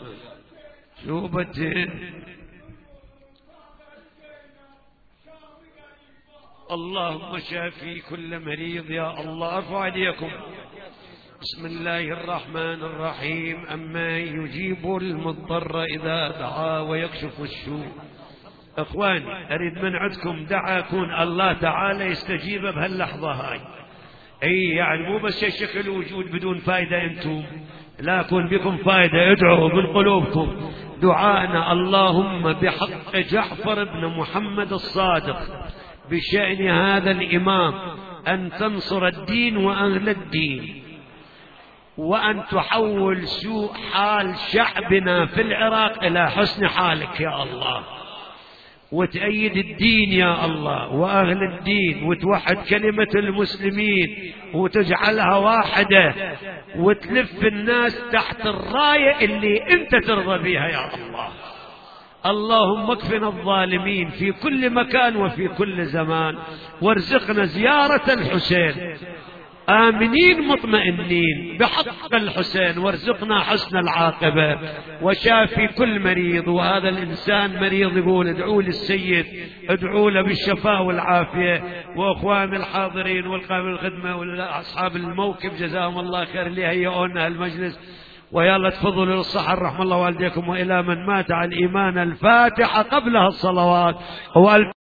شوبة اللهم شافي كل مريض يا الله. ارفعوا ايديكم. بسم الله الرحمن الرحيم. أما يجيب المضطر إذا دعا ويكشف السوء. اخواني اريد من عندكم دعا يكون الله تعالى يستجيب بهاللحظة هاي. اي يعني مو بس شكل وجود بدون فائدة انتم، لا يكون بكم فائدة. ادعوا من قلوبكم. دعاءنا اللهم بحق جعفر بن محمد الصادق بشأن هذا الإمام أن تنصر الدين وأهل الدين، وأن تحول سوء حال شعبنا في العراق إلى حسن حالك يا الله، وتأيد الدين يا الله وأهل الدين، وتوحد كلمة المسلمين وتجعلها واحدة، وتلف الناس تحت الراية اللي أنت ترضى بها يا الله. اللهم اكفنا الظالمين في كل مكان وفي كل زمان، وارزقنا زيارة الحسين آمنين مطمئنين بحق الحسين، وارزقنا حسن العاقبة، وشافي كل مريض. وهذا الإنسان مريض يقول ادعوا للسيد، ادعوا له بالشفاء والعافية. وأخوان الحاضرين والقائمين الخدمة وأصحاب الموكب جزاهم الله خير اللي هيئونا المجلس، ويلا تفضلوا للصحة رحم الله والديكم. وإلى من مات على الإيمان الفاتحة قبلها الصلوات.